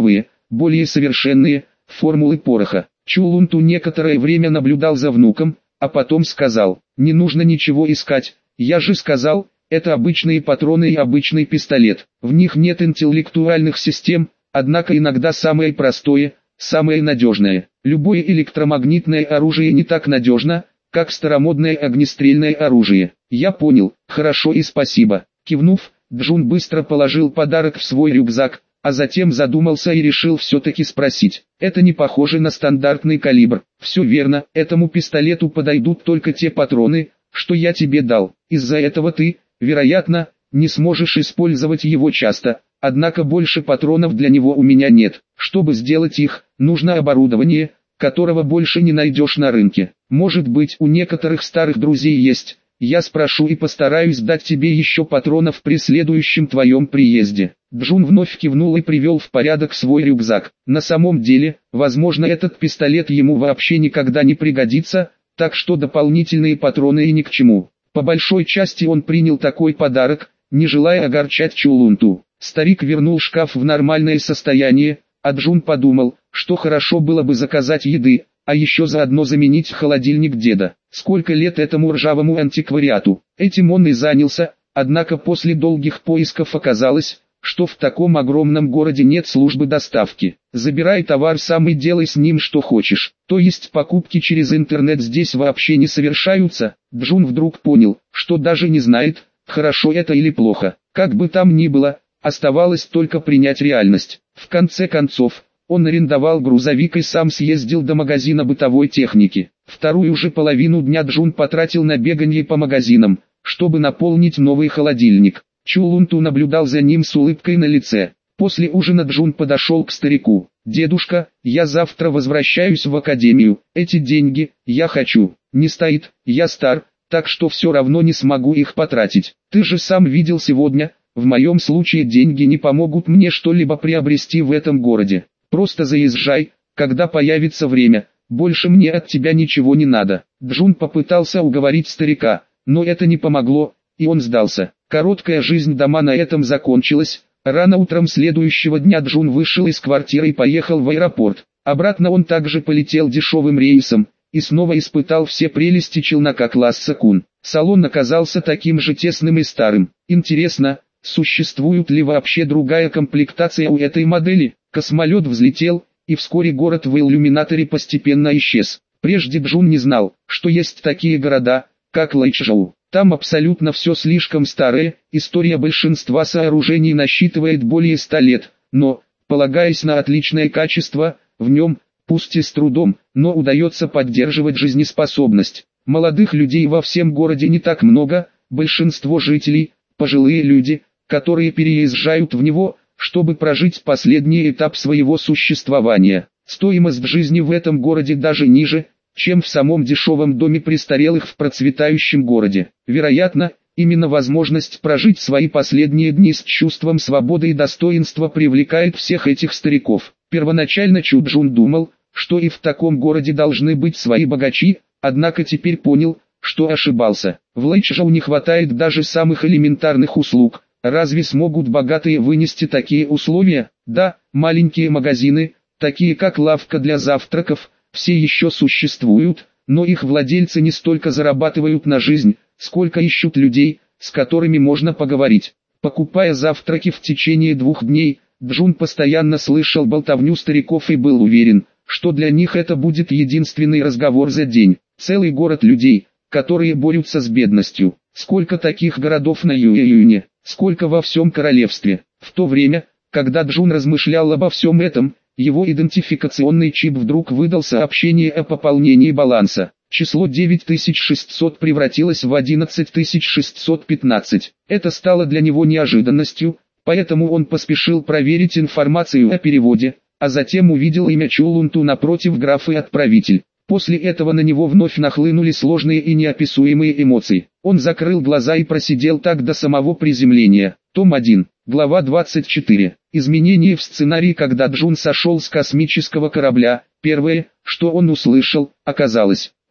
более совершенные, формулы пороха. Чулунту некоторое время наблюдал за внуком, а потом сказал: «Не нужно ничего искать, я же сказал, это обычные патроны и обычный пистолет. В них нет интеллектуальных систем, однако иногда самое простое, самое надежное. Любое электромагнитное оружие не так надежно, как старомодное огнестрельное оружие». «Я понял, хорошо и спасибо». Кивнув, Джун быстро положил подарок в свой рюкзак, а затем задумался и решил все-таки спросить: «Это не похоже на стандартный калибр?» «Все верно, этому пистолету подойдут только те патроны, что я тебе дал. Из-за этого ты, вероятно, не сможешь использовать его часто, однако больше патронов для него у меня нет. Чтобы сделать их, нужно оборудование, которого больше не найдешь на рынке. Может быть, у некоторых старых друзей есть. Я спрошу и постараюсь дать тебе еще патронов при следующем твоем приезде». Джун вновь кивнул и привел в порядок свой рюкзак. На самом деле, возможно, этот пистолет ему вообще никогда не пригодится, так что дополнительные патроны и ни к чему. По большой части он принял такой подарок, не желая огорчать Чулунту. Старик вернул шкаф в нормальное состояние, а Джун подумал, что хорошо было бы заказать еды, а еще заодно заменить холодильник деда. Сколько лет этому ржавому антиквариату? Этим он и занялся, однако после долгих поисков оказалось, что в таком огромном городе нет службы доставки. Забирай товар сам и делай с ним что хочешь. То есть покупки через интернет здесь вообще не совершаются. Джун вдруг понял, что даже не знает, хорошо это или плохо. Как бы там ни было, оставалось только принять реальность. В конце концов, он арендовал грузовик и сам съездил до магазина бытовой техники. Вторую же половину дня Джун потратил на бегание по магазинам, чтобы наполнить новый холодильник. Чулунту наблюдал за ним с улыбкой на лице. После ужина Джун подошел к старику. «Дедушка, я завтра возвращаюсь в академию. Эти деньги, я хочу. Не стоит, я стар, так что все равно не смогу их потратить. Ты же сам видел сегодня, в моем случае деньги не помогут мне что-либо приобрести в этом городе. Просто заезжай, когда появится время, больше мне от тебя ничего не надо». Джун попытался уговорить старика, но это не помогло, и он сдался. Короткая жизнь дома на этом закончилась. Рано утром следующего дня Джун вышел из квартиры и поехал в аэропорт. Обратно он также полетел дешевым рейсом, и снова испытал все прелести челнока класса Кун. Салон оказался таким же тесным и старым. Интересно, существует ли вообще другая комплектация у этой модели? Космолет взлетел, и вскоре город в иллюминаторе постепенно исчез. Прежде Джун не знал, что есть такие города, как Лайчжоу. Там абсолютно все слишком старое, история большинства сооружений насчитывает более ста лет, но, полагаясь на отличное качество, в нем, пусть и с трудом, но удается поддерживать жизнеспособность. Молодых людей во всем городе не так много, большинство жителей – пожилые люди, которые переезжают в него, чтобы прожить последний этап своего существования. Стоимость жизни в этом городе даже ниже, чем в самом дешевом доме престарелых в процветающем городе. Вероятно, именно возможность прожить свои последние дни с чувством свободы и достоинства привлекает всех этих стариков. Первоначально Чу Джун думал, что и в таком городе должны быть свои богачи, однако теперь понял, что ошибался. В Лайчжоу не хватает даже самых элементарных услуг. Разве смогут богатые вынести такие условия? Да, маленькие магазины, такие как лавка для завтраков, все еще существуют, но их владельцы не столько зарабатывают на жизнь, сколько ищут людей, с которыми можно поговорить. Покупая завтраки в течение двух дней, Джун постоянно слышал болтовню стариков и был уверен, что для них это будет единственный разговор за день. Целый город людей, которые борются с бедностью. Сколько таких городов на Юэ-Юне, сколько во всем королевстве. В то время, когда Джун размышлял обо всем этом, его идентификационный чип вдруг выдал сообщение о пополнении баланса. Число девять тысяч шестьсот превратилось в одиннадцать тысяч шестьсот пятнадцать. Это стало для него неожиданностью, поэтому он поспешил проверить информацию о переводе, а затем увидел имя Чулунту напротив графы «Отправитель». После этого на него вновь нахлынули сложные и неописуемые эмоции. Он закрыл глаза и просидел так до самого приземления. Том один, глава двадцать четыре. Изменения в сценарии. Когда Джун сошел с космического корабля, первое, что он услышал, оказалось: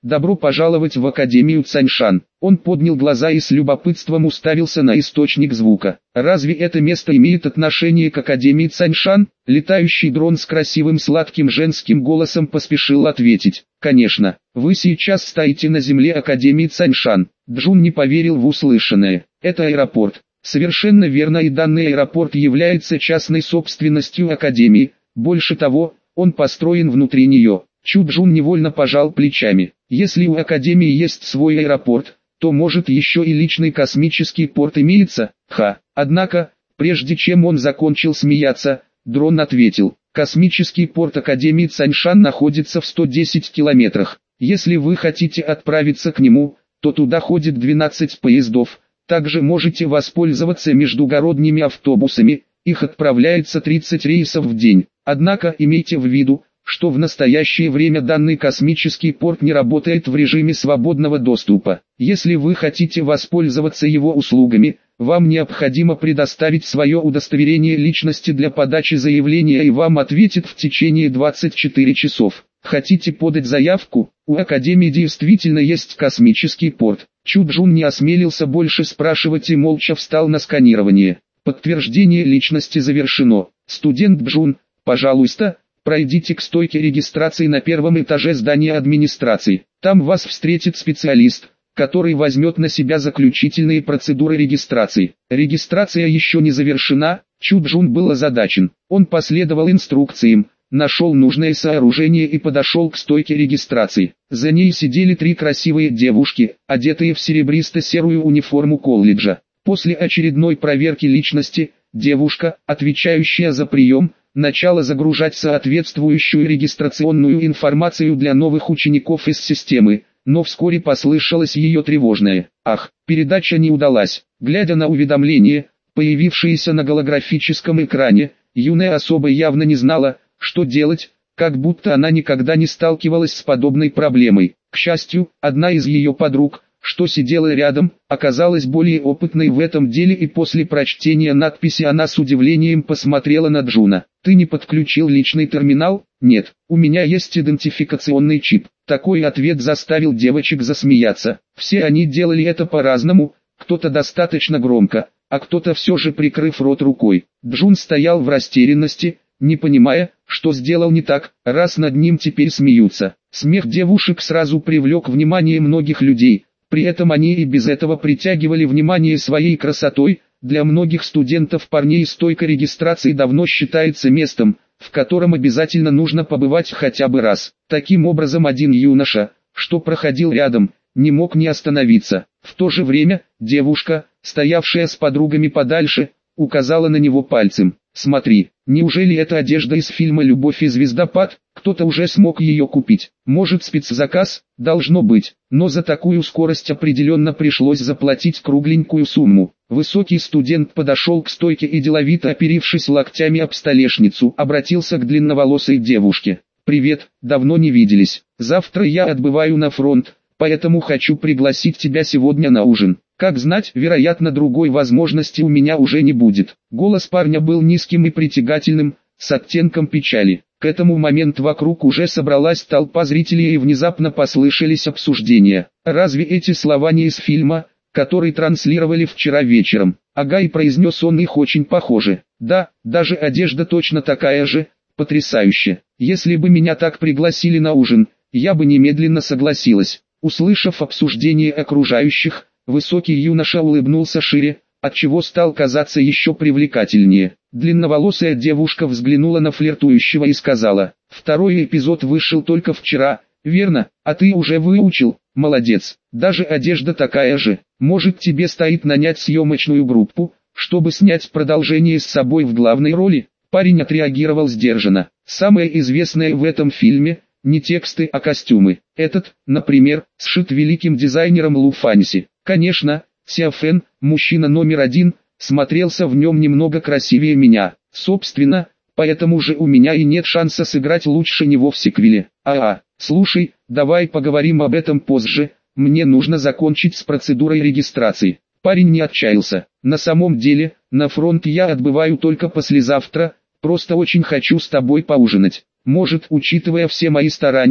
добро пожаловать в Академию Цаньшан. Он поднял глаза и с любопытством уставился на источник звука. Разве это место имеет отношение к Академии Цаньшан? Летающий дрон с красивым сладким женским голосом поспешил ответить. Конечно, вы сейчас стоите на земле Академии Цаньшан. Джун не поверил в услышанное. Это аэропорт. Совершенно верно, и данный аэропорт является частной собственностью Академии. Больше того, он построен внутри нее. Чу Джун невольно пожал плечами. Если у Академии есть свой аэропорт, то может еще и личный космический порт имеется? Ха. Однако, прежде чем он закончил смеяться, дрон ответил. Космический порт Академии Цаньшан находится в ста десяти километрах. Если вы хотите отправиться к нему, то туда ходит двенадцать поездов. Также можете воспользоваться междугородними автобусами, их отправляется тридцать рейсов в день. Однако имейте в виду, что в настоящее время данный космический порт не работает в режиме свободного доступа. Если вы хотите воспользоваться его услугами, вам необходимо предоставить свое удостоверение личности для подачи заявления, и вам ответят в течение двадцати четырёх часов. Хотите подать заявку? У Академии действительно есть космический порт. Чу Джун не осмелился больше спрашивать и молча встал на сканирование. Подтверждение личности завершено. Студент Джун, пожалуйста, пройдите к стойке регистрации на первом этаже здания администрации. Там вас встретит специалист, который возьмет на себя заключительные процедуры регистрации. Регистрация еще не завершена. Чу Джун был озадачен. Он последовал инструкциям, нашел нужное сооружение и подошел к стойке регистрации. За ней сидели три красивые девушки, одетые в серебристо-серую униформу колледжа. После очередной проверки личности, девушка, отвечающая за прием, начала загружать соответствующую регистрационную информацию для новых учеников из системы, но вскоре послышалось ее тревожное «Ах!». Передача не удалась. Глядя на уведомление, появившееся на голографическом экране, юная особа явно не знала, что делать, как будто она никогда не сталкивалась с подобной проблемой. К счастью, одна из ее подруг, что сидела рядом, оказалась более опытной в этом деле, и после прочтения надписи она с удивлением посмотрела на Джуна. «Ты не подключил личный терминал?» «Нет, у меня есть идентификационный чип». Такой ответ заставил девочек засмеяться. Все они делали это по-разному, кто-то достаточно громко, а кто-то все же прикрыв рот рукой. Джун стоял в растерянности, не понимая, что сделал не так, раз над ним теперь смеются. Смех девушек сразу привлек внимание многих людей. При этом они и без этого притягивали внимание своей красотой. Для многих студентов парней стойка регистрации давно считается местом, в котором обязательно нужно побывать хотя бы раз. Таким образом, один юноша, что проходил рядом, не мог не остановиться. В то же время, девушка, стоявшая с подругами подальше, указала на него пальцем. «Смотри, неужели это одежда из фильма «Любовь и звездопад»? Кто-то уже смог ее купить. Может, спецзаказ? Должно быть. Но за такую скорость определенно пришлось заплатить кругленькую сумму». Высокий студент подошел к стойке и, деловито оперившись локтями об столешницу, обратился к длинноволосой девушке. «Привет, давно не виделись. Завтра я отбываю на фронт, поэтому хочу пригласить тебя сегодня на ужин. Как знать, вероятно, другой возможности у меня уже не будет». Голос парня был низким и притягательным, с оттенком печали. К этому моменту вокруг уже собралась толпа зрителей и внезапно послышались обсуждения. «Разве эти слова не из фильма, который транслировали вчера вечером?» «Ага», и произнес он, их очень похоже. «Да, даже одежда точно такая же, потрясающе. Если бы меня так пригласили на ужин, я бы немедленно согласилась». Услышав обсуждение окружающих, высокий юноша улыбнулся шире, отчего стал казаться еще привлекательнее. Длинноволосая девушка взглянула на флиртующего и сказала: «Второй эпизод вышел только вчера, верно? А ты уже выучил? Молодец. Даже одежда такая же. Может, тебе стоит нанять съемочную группу, чтобы снять продолжение с собой в главной роли?» Парень отреагировал сдержанно. Самое известное в этом фильме – не тексты, а костюмы. Этот, например, сшит великим дизайнером Лу Фанси. Конечно, Сяо Фэн, мужчина номер один, смотрелся в нем немного красивее меня. Собственно, поэтому же у меня и нет шанса сыграть лучше него в сиквеле. А-а, слушай, давай поговорим об этом позже, мне нужно закончить с процедурой регистрации. Парень не отчаялся. На самом деле, на фронт я отбываю только послезавтра, просто очень хочу с тобой поужинать. Может, учитывая все мои старания,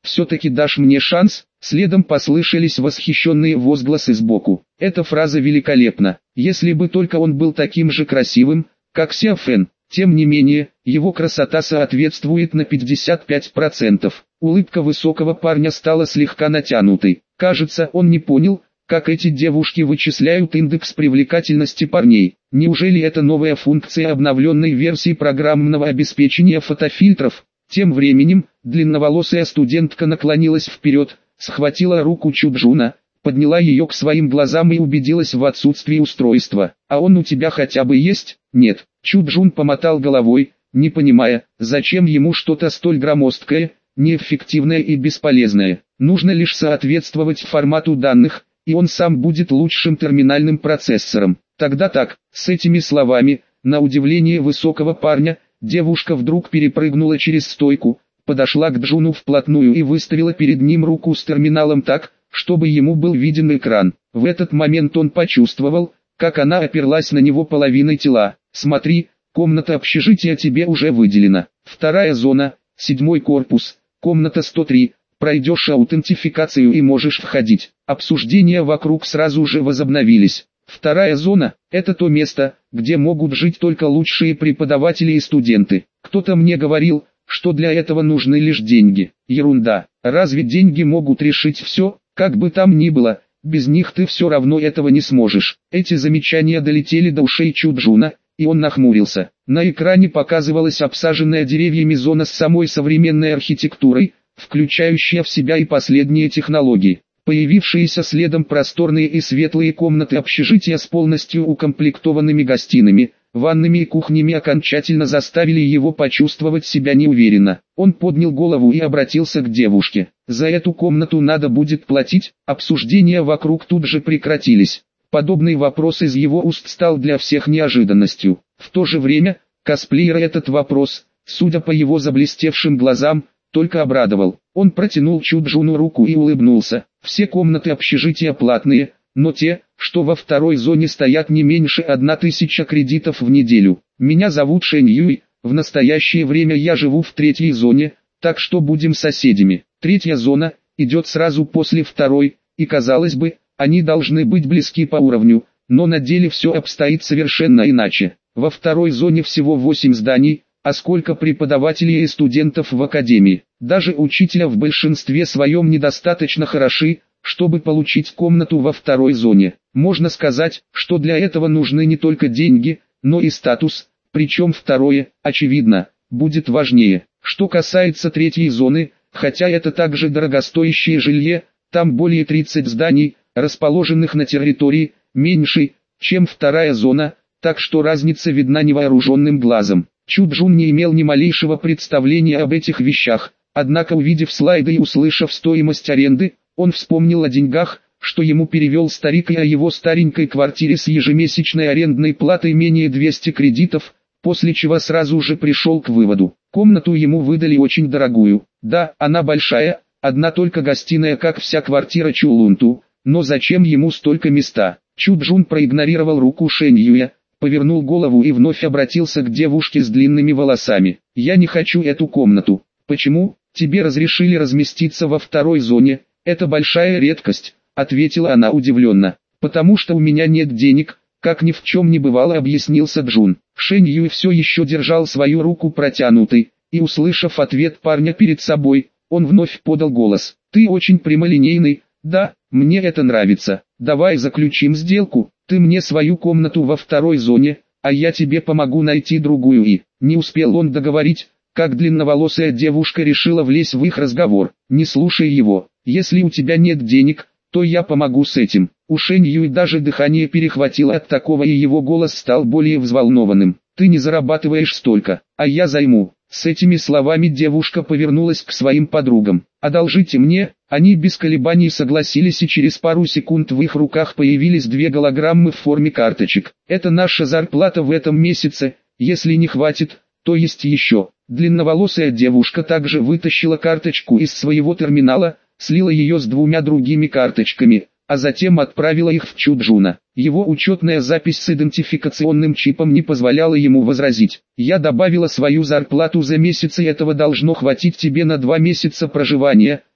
все-таки дашь мне шанс?» Следом послышались восхищенные возгласы сбоку. Эта фраза великолепна. Если бы только он был таким же красивым, как Сяо Фэн. Тем не менее, его красота соответствует на пятьдесят пять процентов. Улыбка высокого парня стала слегка натянутой. Кажется, он не понял, как эти девушки вычисляют индекс привлекательности парней. Неужели это новая функция обновленной версии программного обеспечения фотофильтров? Тем временем, длинноволосая студентка наклонилась вперед, схватила руку Чуджуна, подняла ее к своим глазам и убедилась в отсутствии устройства. «А он у тебя хотя бы есть?» «Нет». Чуджун помотал головой, не понимая, зачем ему что-то столь громоздкое, неэффективное и бесполезное. Нужно лишь соответствовать формату данных, и он сам будет лучшим терминальным процессором. Тогда так, с этими словами, на удивление высокого парня, девушка вдруг перепрыгнула через стойку, подошла к Джуну вплотную и выставила перед ним руку с терминалом так, чтобы ему был виден экран. В этот момент он почувствовал, как она оперлась на него половиной тела. «Смотри, комната общежития тебе уже выделена. Вторая зона, седьмой корпус, комната сто три, пройдешь аутентификацию и можешь входить». Обсуждения вокруг сразу же возобновились. Вторая зона – это то место, где могут жить только лучшие преподаватели и студенты. Кто-то мне говорил, что для этого нужны лишь деньги. Ерунда. Разве деньги могут решить все? Как бы там ни было, без них ты все равно этого не сможешь. Эти замечания долетели до ушей Чуджуна, и он нахмурился. На экране показывалась обсаженная деревьями зона с самой современной архитектурой, включающая в себя и последние технологии. Появившиеся следом просторные и светлые комнаты общежития с полностью укомплектованными гостиными, ванными и кухнями окончательно заставили его почувствовать себя неуверенно. Он поднял голову и обратился к девушке. «За эту комнату надо будет платить?» Обсуждения вокруг тут же прекратились. Подобный вопрос из его уст стал для всех неожиданностью. В то же время, косплеера этот вопрос, судя по его заблестевшим глазам, только обрадовал. Он протянул Чуджуну руку и улыбнулся. «Все комнаты общежития платные, но те, что во второй зоне стоят не меньше одна тысяча кредитов в неделю. Меня зовут Шэнь Юй, в настоящее время я живу в третьей зоне, так что будем соседями. Третья зона идет сразу после второй, и казалось бы, они должны быть близки по уровню, но на деле все обстоит совершенно иначе. Во второй зоне всего восемь зданий, а сколько преподавателей и студентов в академии. Даже учителя в большинстве своем недостаточно хороши, чтобы получить комнату во второй зоне. Можно сказать, что для этого нужны не только деньги, но и статус, причем второе, очевидно, будет важнее. Что касается третьей зоны, хотя это также дорогостоящее жилье, там более тридцати зданий, расположенных на территории, меньше, чем вторая зона, так что разница видна невооруженным глазом. Чуджун не имел ни малейшего представления об этих вещах, однако увидев слайды и услышав стоимость аренды, он вспомнил о деньгах, что ему перевел старик, и о его старенькой квартире с ежемесячной арендной платой менее двухсот кредитов, после чего сразу же пришел к выводу. Комнату ему выдали очень дорогую. Да, она большая, одна только гостиная, как вся квартира Чулунту, но зачем ему столько места? Чуджун проигнорировал руку Шэнь Юя, повернул голову и вновь обратился к девушке с длинными волосами. «Я не хочу эту комнату». «Почему? Тебе разрешили разместиться во второй зоне, это большая редкость», — ответила она удивленно. «Потому что у меня нет денег», — как ни в чем не бывало, объяснился Джун. Шэнь Юй все еще держал свою руку протянутой, и услышав ответ парня перед собой, он вновь подал голос. «Ты очень прямолинейный, да, мне это нравится. Давай заключим сделку. Ты мне свою комнату во второй зоне, а я тебе помогу найти другую». И не успел он договорить, как длинноволосая девушка решила влезть в их разговор. «Не слушай его. Если у тебя нет денег, то я помогу с этим». У Шэнь Юй даже дыхание перехватило от такого, и его голос стал более взволнованным. «Ты не зарабатываешь столько, а я займу». С этими словами девушка повернулась к своим подругам. «Одолжите мне». Они без колебаний согласились, и через пару секунд в их руках появились две голограммы в форме карточек. «Это наша зарплата в этом месяце, если не хватит, то есть еще». Длинноволосая девушка также вытащила карточку из своего терминала, слила ее с двумя другими карточками, а затем отправила их в Чуджуна. Его учетная запись с идентификационным чипом не позволяла ему возразить. «Я добавила свою зарплату за месяц, и этого должно хватить тебе на два месяца проживания»,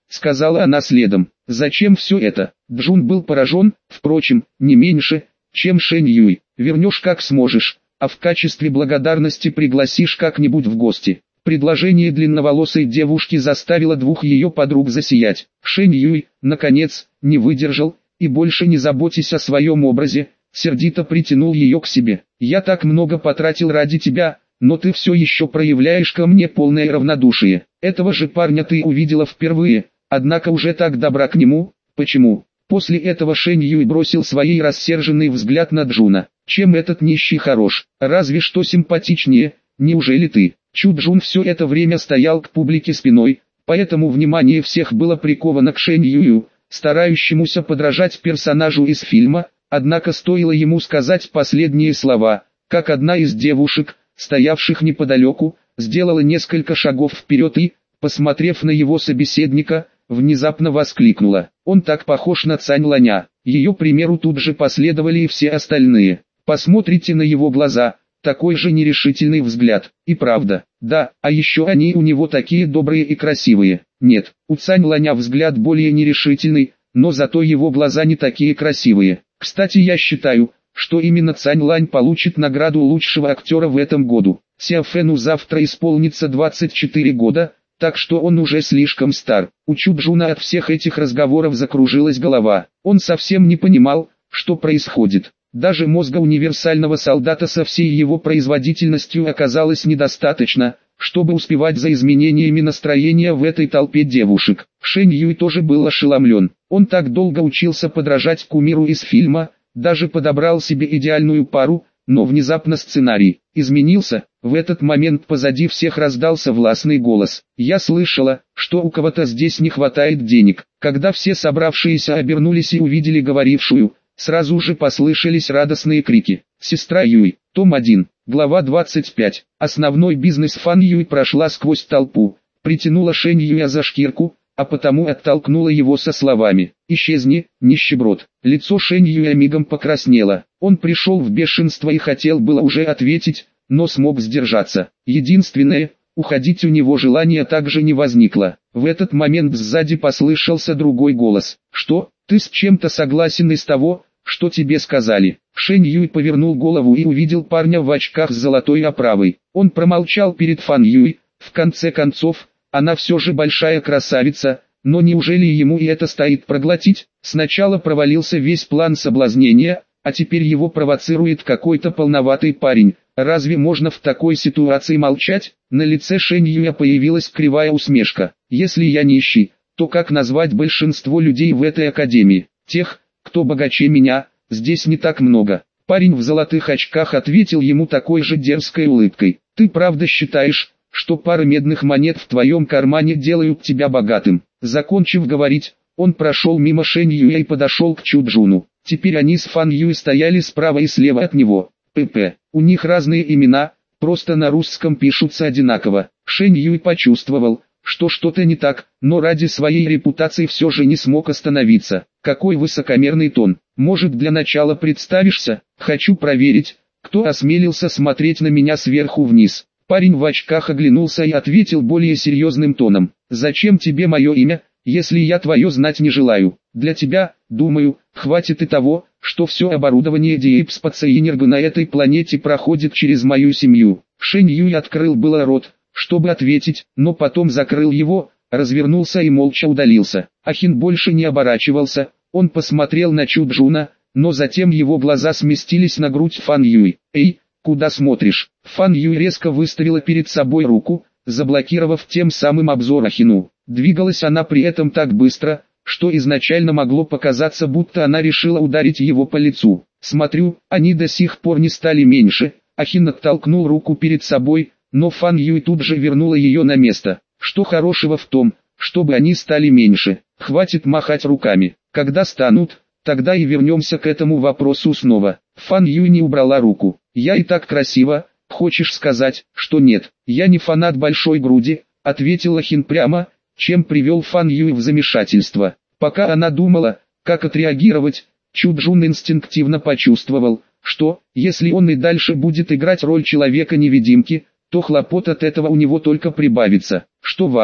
сказала она следом. Зачем все это? Джун был поражен, впрочем, не меньше, чем Шэнь Юй. Вернешь как сможешь, а в качестве благодарности пригласишь как-нибудь в гости. Предложение длинноволосой девушки заставило двух ее подруг засиять. Шэнь Юй, наконец, не выдержал, и больше не заботясь о своем образе, сердито притянул ее к себе. «Я так много потратил ради тебя, но ты все еще проявляешь ко мне полное равнодушие. Этого же парня ты увидела впервые, однако уже так добра к нему, почему?» После этого Шэнь Юй бросил свой рассерженный взгляд на Джуна. «Чем этот нищий хорош? Разве что симпатичнее, неужели ты?» Чу Джун все это время стоял к публике спиной, поэтому внимание всех было приковано к Шэнь Юю, старающемуся подражать персонажу из фильма, однако стоило ему сказать последние слова, как одна из девушек, стоявших неподалеку, сделала несколько шагов вперед и, посмотрев на его собеседника, внезапно воскликнула: «Он так похож на Цань Ланя». Ее примеру тут же последовали и все остальные. Посмотрите на его глаза, такой же нерешительный взгляд. И правда, да, а еще они у него такие добрые и красивые. Нет, у Цань Ланя взгляд более нерешительный, но зато его глаза не такие красивые. Кстати, я считаю, что именно Цань Лань получит награду лучшего актера в этом году. Сяо Фэну завтра исполнится двадцать четыре года, так что он уже слишком стар. У Чу Джуна от всех этих разговоров закружилась голова. Он совсем не понимал, что происходит. Даже мозга универсального солдата со всей его производительностью оказалось недостаточно, чтобы успевать за изменениями настроения в этой толпе девушек. Шэнь Юй тоже был ошеломлен. Он так долго учился подражать кумиру из фильма, даже подобрал себе идеальную пару, но внезапно сценарий изменился. В этот момент позади всех раздался властный голос. «Я слышала, что у кого-то здесь не хватает денег». Когда все собравшиеся обернулись и увидели говорившую, сразу же послышались радостные крики. «Сестра Юй», том один, глава двадцать пять. Основной бизнес Фан Юй прошла сквозь толпу, притянула Шэнь Юя за шкирку, а потому оттолкнула его со словами: «Исчезни, нищеброд». Лицо Шэнь Юя мигом покраснело. Он пришел в бешенство и хотел было уже ответить, но смог сдержаться. Единственное, уходить у него желания также не возникло. В этот момент сзади послышался другой голос. «Что, ты с чем-то согласен из того, что тебе сказали?» Шэнь Юй повернул голову и увидел парня в очках с золотой оправой. Он промолчал перед Фан Юй. В конце концов, она все же большая красавица, но неужели ему и это стоит проглотить? Сначала провалился весь план соблазнения, а теперь его провоцирует какой-то полноватый парень. Разве можно в такой ситуации молчать? На лице Шэнь Юя появилась кривая усмешка. «Если я нищий, то как назвать большинство людей в этой академии? Тех, кто богаче меня, здесь не так много». Парень в золотых очках ответил ему такой же дерзкой улыбкой. «Ты правда считаешь, что пара медных монет в твоем кармане делают тебя богатым?» Закончив говорить, он прошел мимо Шэнь Юя и подошел к Чу Джуну. Теперь они с Фан Юй стояли справа и слева от него. ПП. У них разные имена, просто на русском пишутся одинаково. Шэнь Юй почувствовал, что что-то не так, но ради своей репутации все же не смог остановиться. Какой высокомерный тон. Может, для начала представишься? Хочу проверить, кто осмелился смотреть на меня сверху вниз. Парень в очках оглянулся и ответил более серьезным тоном. «Зачем тебе мое имя, если я твое знать не желаю? Для тебя, думаю, хватит и того, что все оборудование Диэпспациэнерго на этой планете проходит через мою семью». Шэнь Юй открыл было рот, чтобы ответить, но потом закрыл его, развернулся и молча удалился. Ахин больше не оборачивался, он посмотрел на Чу Джуна, но затем его глаза сместились на грудь Фан Юй. «Эй, куда смотришь?» Фан Юй резко выставила перед собой руку, заблокировав тем самым обзор Ахину. Двигалась она при этом так быстро, что изначально могло показаться, будто она решила ударить его по лицу. «Смотрю, они до сих пор не стали меньше». Ахин оттолкнул руку перед собой, но Фан Юй тут же вернула ее на место. «Что хорошего в том, чтобы они стали меньше? Хватит махать руками. Когда станут, тогда и вернемся к этому вопросу снова». Фан Юй не убрала руку. «Я и так красива, хочешь сказать, что нет?» «Я не фанат большой груди», — ответил Ахин прямо, чем привел Фан Юй в замешательство. Пока она думала, как отреагировать, Чу Джун инстинктивно почувствовал, что, если он и дальше будет играть роль человека-невидимки, то хлопот от этого у него только прибавится. «Что вам?»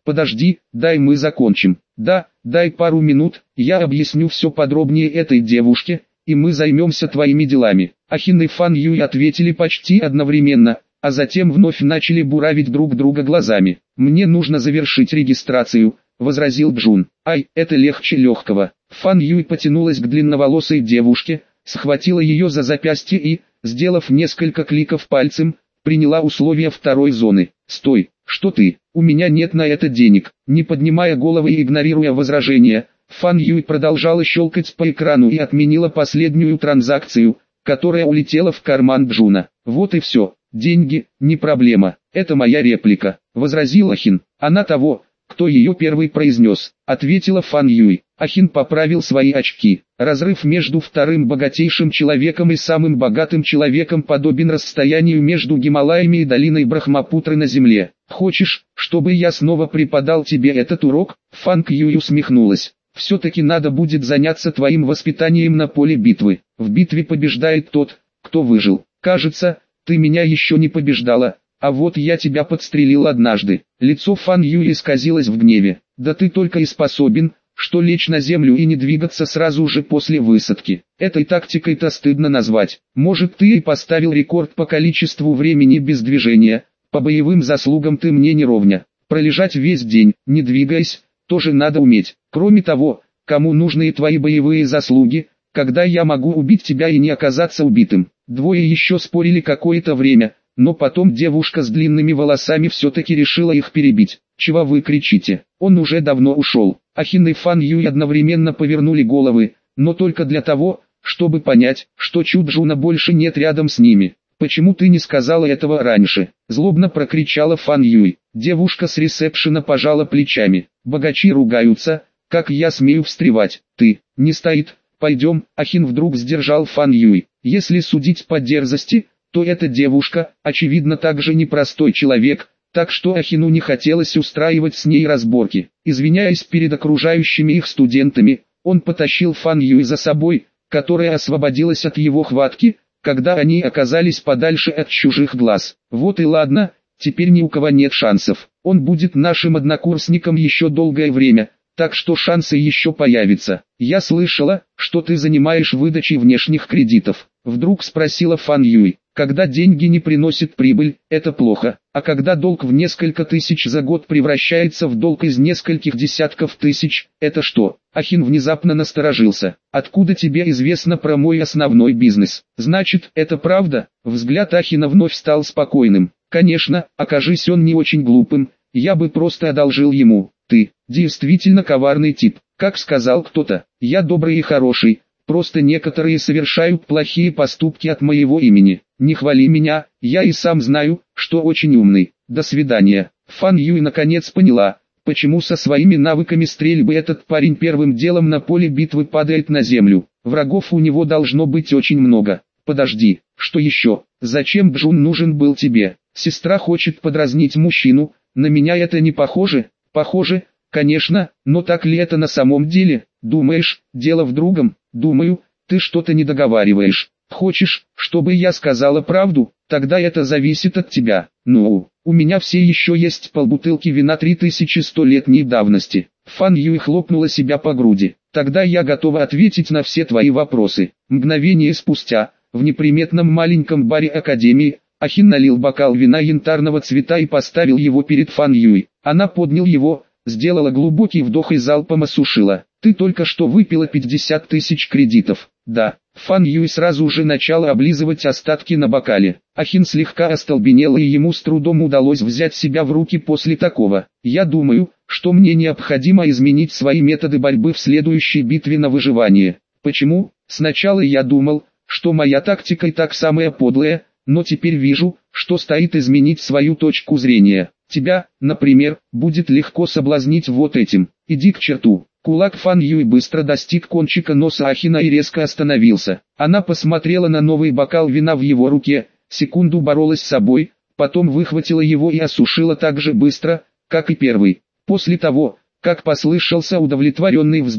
Подожди, дай мы закончим. Да, дай пару минут, я объясню все подробнее этой девушке, и мы займемся твоими делами. Ахин и Фан Юй ответили почти одновременно, а затем вновь начали буравить друг друга глазами. «Мне нужно завершить регистрацию», — возразил Джун. «Ай, это легче легкого». Фан Юй потянулась к длинноволосой девушке, схватила ее за запястье и, сделав несколько кликов пальцем, приняла условия второй зоны. «Стой, что ты? У меня нет на это денег». Не поднимая головы и игнорируя возражения, Фан Юй продолжала щелкать по экрану и отменила последнюю транзакцию, которая улетела в карман Джуна. «Вот и все, деньги, не проблема, это моя реплика», — возразил Ахин. «Она того, кто ее первый произнес», — ответила Фан Юй. Ахин поправил свои очки. Разрыв между вторым богатейшим человеком и самым богатым человеком подобен расстоянию между Гималаями и долиной Брахмапутры на земле. «Хочешь, чтобы я снова преподал тебе этот урок?» Фан Юй усмехнулась. «Все-таки надо будет заняться твоим воспитанием на поле битвы. В битве побеждает тот, кто выжил. Кажется, ты меня еще не побеждала, а вот я тебя подстрелил однажды». Лицо Фан Юй исказилось в гневе. «Да ты только и способен, что лечь на землю и не двигаться сразу же после высадки. Этой тактикой-то стыдно назвать. Может, ты и поставил рекорд по количеству времени без движения, по боевым заслугам ты мне не ровня. Пролежать весь день, не двигаясь, тоже надо уметь. Кроме того, кому нужны твои боевые заслуги, когда я могу убить тебя и не оказаться убитым?» Двое еще спорили какое-то время, но потом девушка с длинными волосами все-таки решила их перебить. «Чего вы кричите? Он уже давно ушел». Ахин и Фан Юй одновременно повернули головы, но только для того, чтобы понять, что Чу Джуна больше нет рядом с ними. «Почему ты не сказала этого раньше?» — злобно прокричала Фан Юй. Девушка с ресепшена пожала плечами. «Богачи ругаются, как я смею встревать?» «Ты, не стоит, пойдем». Ахин вдруг сдержал Фан Юй. Если судить по дерзости, то эта девушка, очевидно, также непростой человек, так что Ахину не хотелось устраивать с ней разборки. Извиняясь перед окружающими их студентами, он потащил Фан Юй за собой, которая освободилась от его хватки, когда они оказались подальше от чужих глаз. «Вот и ладно, теперь ни у кого нет шансов. Он будет нашим однокурсником еще долгое время, так что шансы еще появятся. Я слышала, что ты занимаешь выдачей внешних кредитов», — вдруг спросила Фан Юй. «Когда деньги не приносят прибыль, это плохо, а когда долг в несколько тысяч за год превращается в долг из нескольких десятков тысяч, это что?» Ахин внезапно насторожился. «Откуда тебе известно про мой основной бизнес? Значит, это правда?» Взгляд Ахина вновь стал спокойным. «Конечно, окажись он не очень глупым, я бы просто одолжил ему. Ты, действительно коварный тип, как сказал кто-то. Я добрый и хороший, просто некоторые совершают плохие поступки от моего имени. Не хвали меня, я и сам знаю, что очень умный. До свидания». Фан Юй наконец поняла, почему со своими навыками стрельбы этот парень первым делом на поле битвы падает на землю. Врагов у него должно быть очень много. «Подожди, что еще? Зачем Джун нужен был тебе? Сестра хочет подразнить мужчину, на меня это не похоже?» «Похоже, конечно, но так ли это на самом деле? Думаешь, дело в другом?» «Думаю, ты что-то не договариваешь. Хочешь, чтобы я сказала правду? Тогда это зависит от тебя. Ну, у меня все еще есть полбутылки вина три тысячи сто летней давности». Фан Юй хлопнула себя по груди. «Тогда я готова ответить на все твои вопросы». Мгновение спустя, в неприметном маленьком баре Академии, Ахин налил бокал вина янтарного цвета и поставил его перед Фан Юй. Она поднял его, сделала глубокий вдох и залпом осушила. «Ты только что выпила пятьдесят тысяч кредитов». «Да». Фан Юй сразу же начала облизывать остатки на бокале. Ахин слегка остолбенел, и ему с трудом удалось взять себя в руки после такого. «Я думаю, что мне необходимо изменить свои методы борьбы в следующей битве на выживание». «Почему?» «Сначала я думал, что моя тактика и так самая подлая, но теперь вижу, что стоит изменить свою точку зрения. Тебя, например, будет легко соблазнить вот этим. Иди к черту». Кулак Фан Юй быстро достиг кончика носа Ахина и резко остановился. Она посмотрела на новый бокал вина в его руке, секунду боролась с собой, потом выхватила его и осушила так же быстро, как и первый. После того, как послышался удовлетворенный вздох,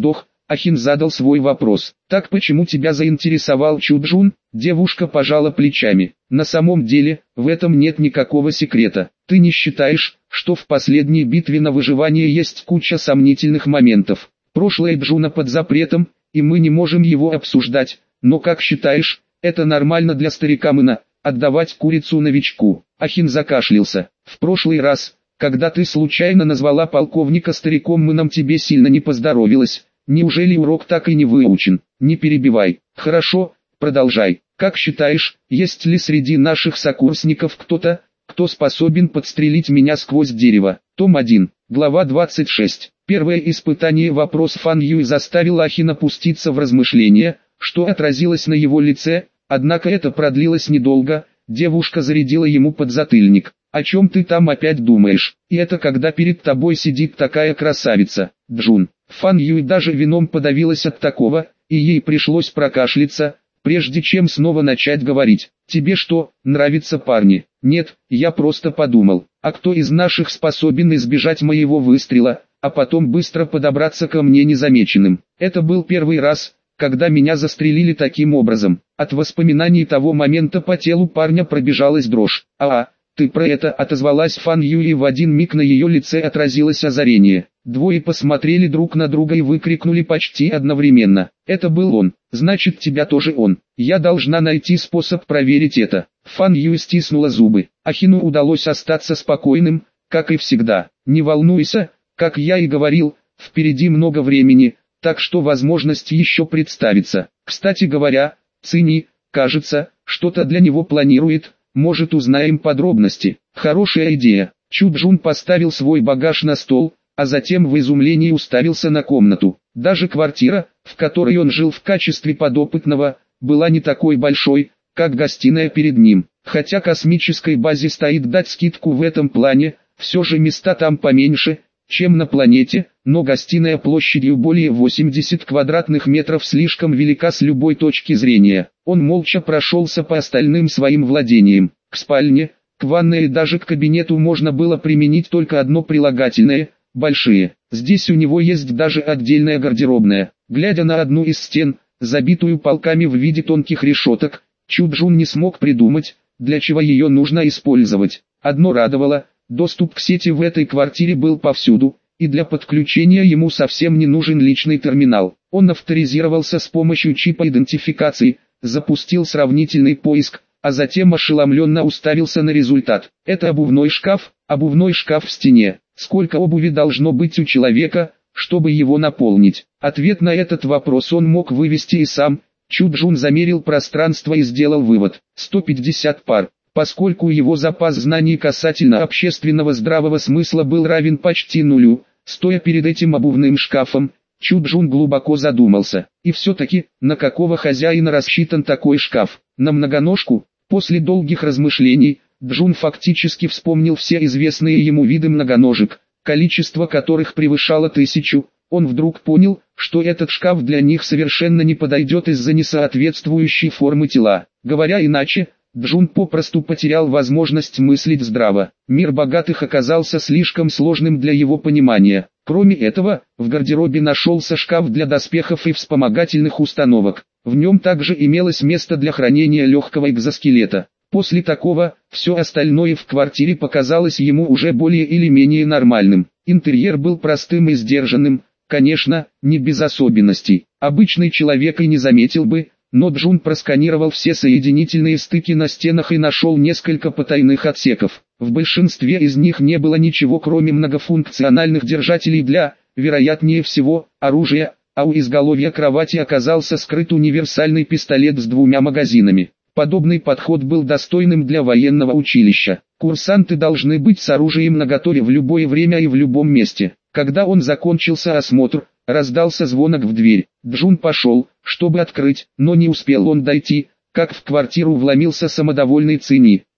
Ахин задал свой вопрос. Так почему тебя заинтересовал Чуджун? Девушка пожала плечами. На самом деле, в этом нет никакого секрета. Ты не считаешь, что в последней битве на выживание есть куча сомнительных моментов? Прошлое Джуна под запретом, и мы не можем его обсуждать, но как считаешь, это нормально для старика Мына, отдавать курицу новичку? Ахин закашлялся. В прошлый раз, когда ты случайно назвала полковника стариком Мыном, тебе сильно не поздоровилось. Неужели урок так и не выучен? Не перебивай. Хорошо, продолжай. Как считаешь, есть ли среди наших сокурсников кто-то, кто способен подстрелить меня сквозь дерево? Том один, глава двадцать шесть. Первое испытание. Вопрос Фан Юй заставил Ахина пуститься в размышления, что отразилось на его лице, однако это продлилось недолго. Девушка зарядила ему подзатыльник. О чем ты там опять думаешь? И это когда перед тобой сидит такая красавица, Джун. Фан Юй даже вином подавилась от такого, и ей пришлось прокашляться, прежде чем снова начать говорить. Тебе что, нравятся парни? Нет, я просто подумал, а кто из наших способен избежать моего выстрела, а потом быстро подобраться ко мне незамеченным? Это был первый раз, когда меня застрелили таким образом. От воспоминаний того момента по телу парня пробежалась дрожь. А, ты про это, отозвалась Фан Юй, и в один миг на ее лице отразилось озарение. Двое посмотрели друг на друга и выкрикнули почти одновременно. Это был он, значит тебя тоже он. Я должна найти способ проверить это. Фан Юй стиснула зубы. Ахину удалось остаться спокойным, как и всегда. Не волнуйся, как я и говорил, впереди много времени, так что возможность еще представится. Кстати говоря, Цини, кажется, что-то для него планирует, может узнаем подробности. Хорошая идея. Чуджун поставил свой багаж на стол, а затем в изумлении уставился на комнату. Даже квартира, в которой он жил в качестве подопытного, была не такой большой, как гостиная перед ним. Хотя космической базе стоит дать скидку в этом плане, все же места там поменьше, чем на планете, но гостиная площадью более восьмидесяти квадратных метров слишком велика с любой точки зрения. Он молча прошелся по остальным своим владениям. К спальне, к ванной и даже к кабинету можно было применить только одно прилагательное – большие. Здесь у него есть даже отдельная гардеробная. Глядя на одну из стен, забитую полками в виде тонких решеток, Чуджун не смог придумать, для чего ее нужно использовать. Одно радовало – доступ к сети в этой квартире был повсюду, и для подключения ему совсем не нужен личный терминал. Он авторизировался с помощью чипа идентификации, запустил сравнительный поиск, а затем ошеломленно уставился на результат. Это обувной шкаф, обувной шкаф в стене. Сколько обуви должно быть у человека, чтобы его наполнить? Ответ на этот вопрос он мог вывести и сам. Чуджун замерил пространство и сделал вывод. сто пятьдесят пар. Поскольку его запас знаний касательно общественного здравого смысла был равен почти нулю, стоя перед этим обувным шкафом, Чуджун глубоко задумался. И все-таки, на какого хозяина рассчитан такой шкаф? На многоножку? После долгих размышлений, Джун фактически вспомнил все известные ему виды многоножек, количество которых превышало тысячу. Он вдруг понял, что этот шкаф для них совершенно не подойдет из-за несоответствующей формы тела. Говоря иначе, Джун попросту потерял возможность мыслить здраво. Мир богатых оказался слишком сложным для его понимания. Кроме этого, в гардеробе нашелся шкаф для доспехов и вспомогательных установок. В нем также имелось место для хранения легкого экзоскелета. После такого, все остальное в квартире показалось ему уже более или менее нормальным. Интерьер был простым и сдержанным, конечно, не без особенностей. Обычный человек и не заметил бы, но Джун просканировал все соединительные стыки на стенах и нашел несколько потайных отсеков. В большинстве из них не было ничего кроме многофункциональных держателей для, вероятнее всего, оружия, а у изголовья кровати оказался скрыт универсальный пистолет с двумя магазинами. Подобный подход был достойным для военного училища. Курсанты должны быть с оружием наготове в любое время и в любом месте. Когда он закончился осмотр, раздался звонок в дверь. Джун пошел, чтобы открыть, но не успел он дойти, как в квартиру вломился самодовольный Цини.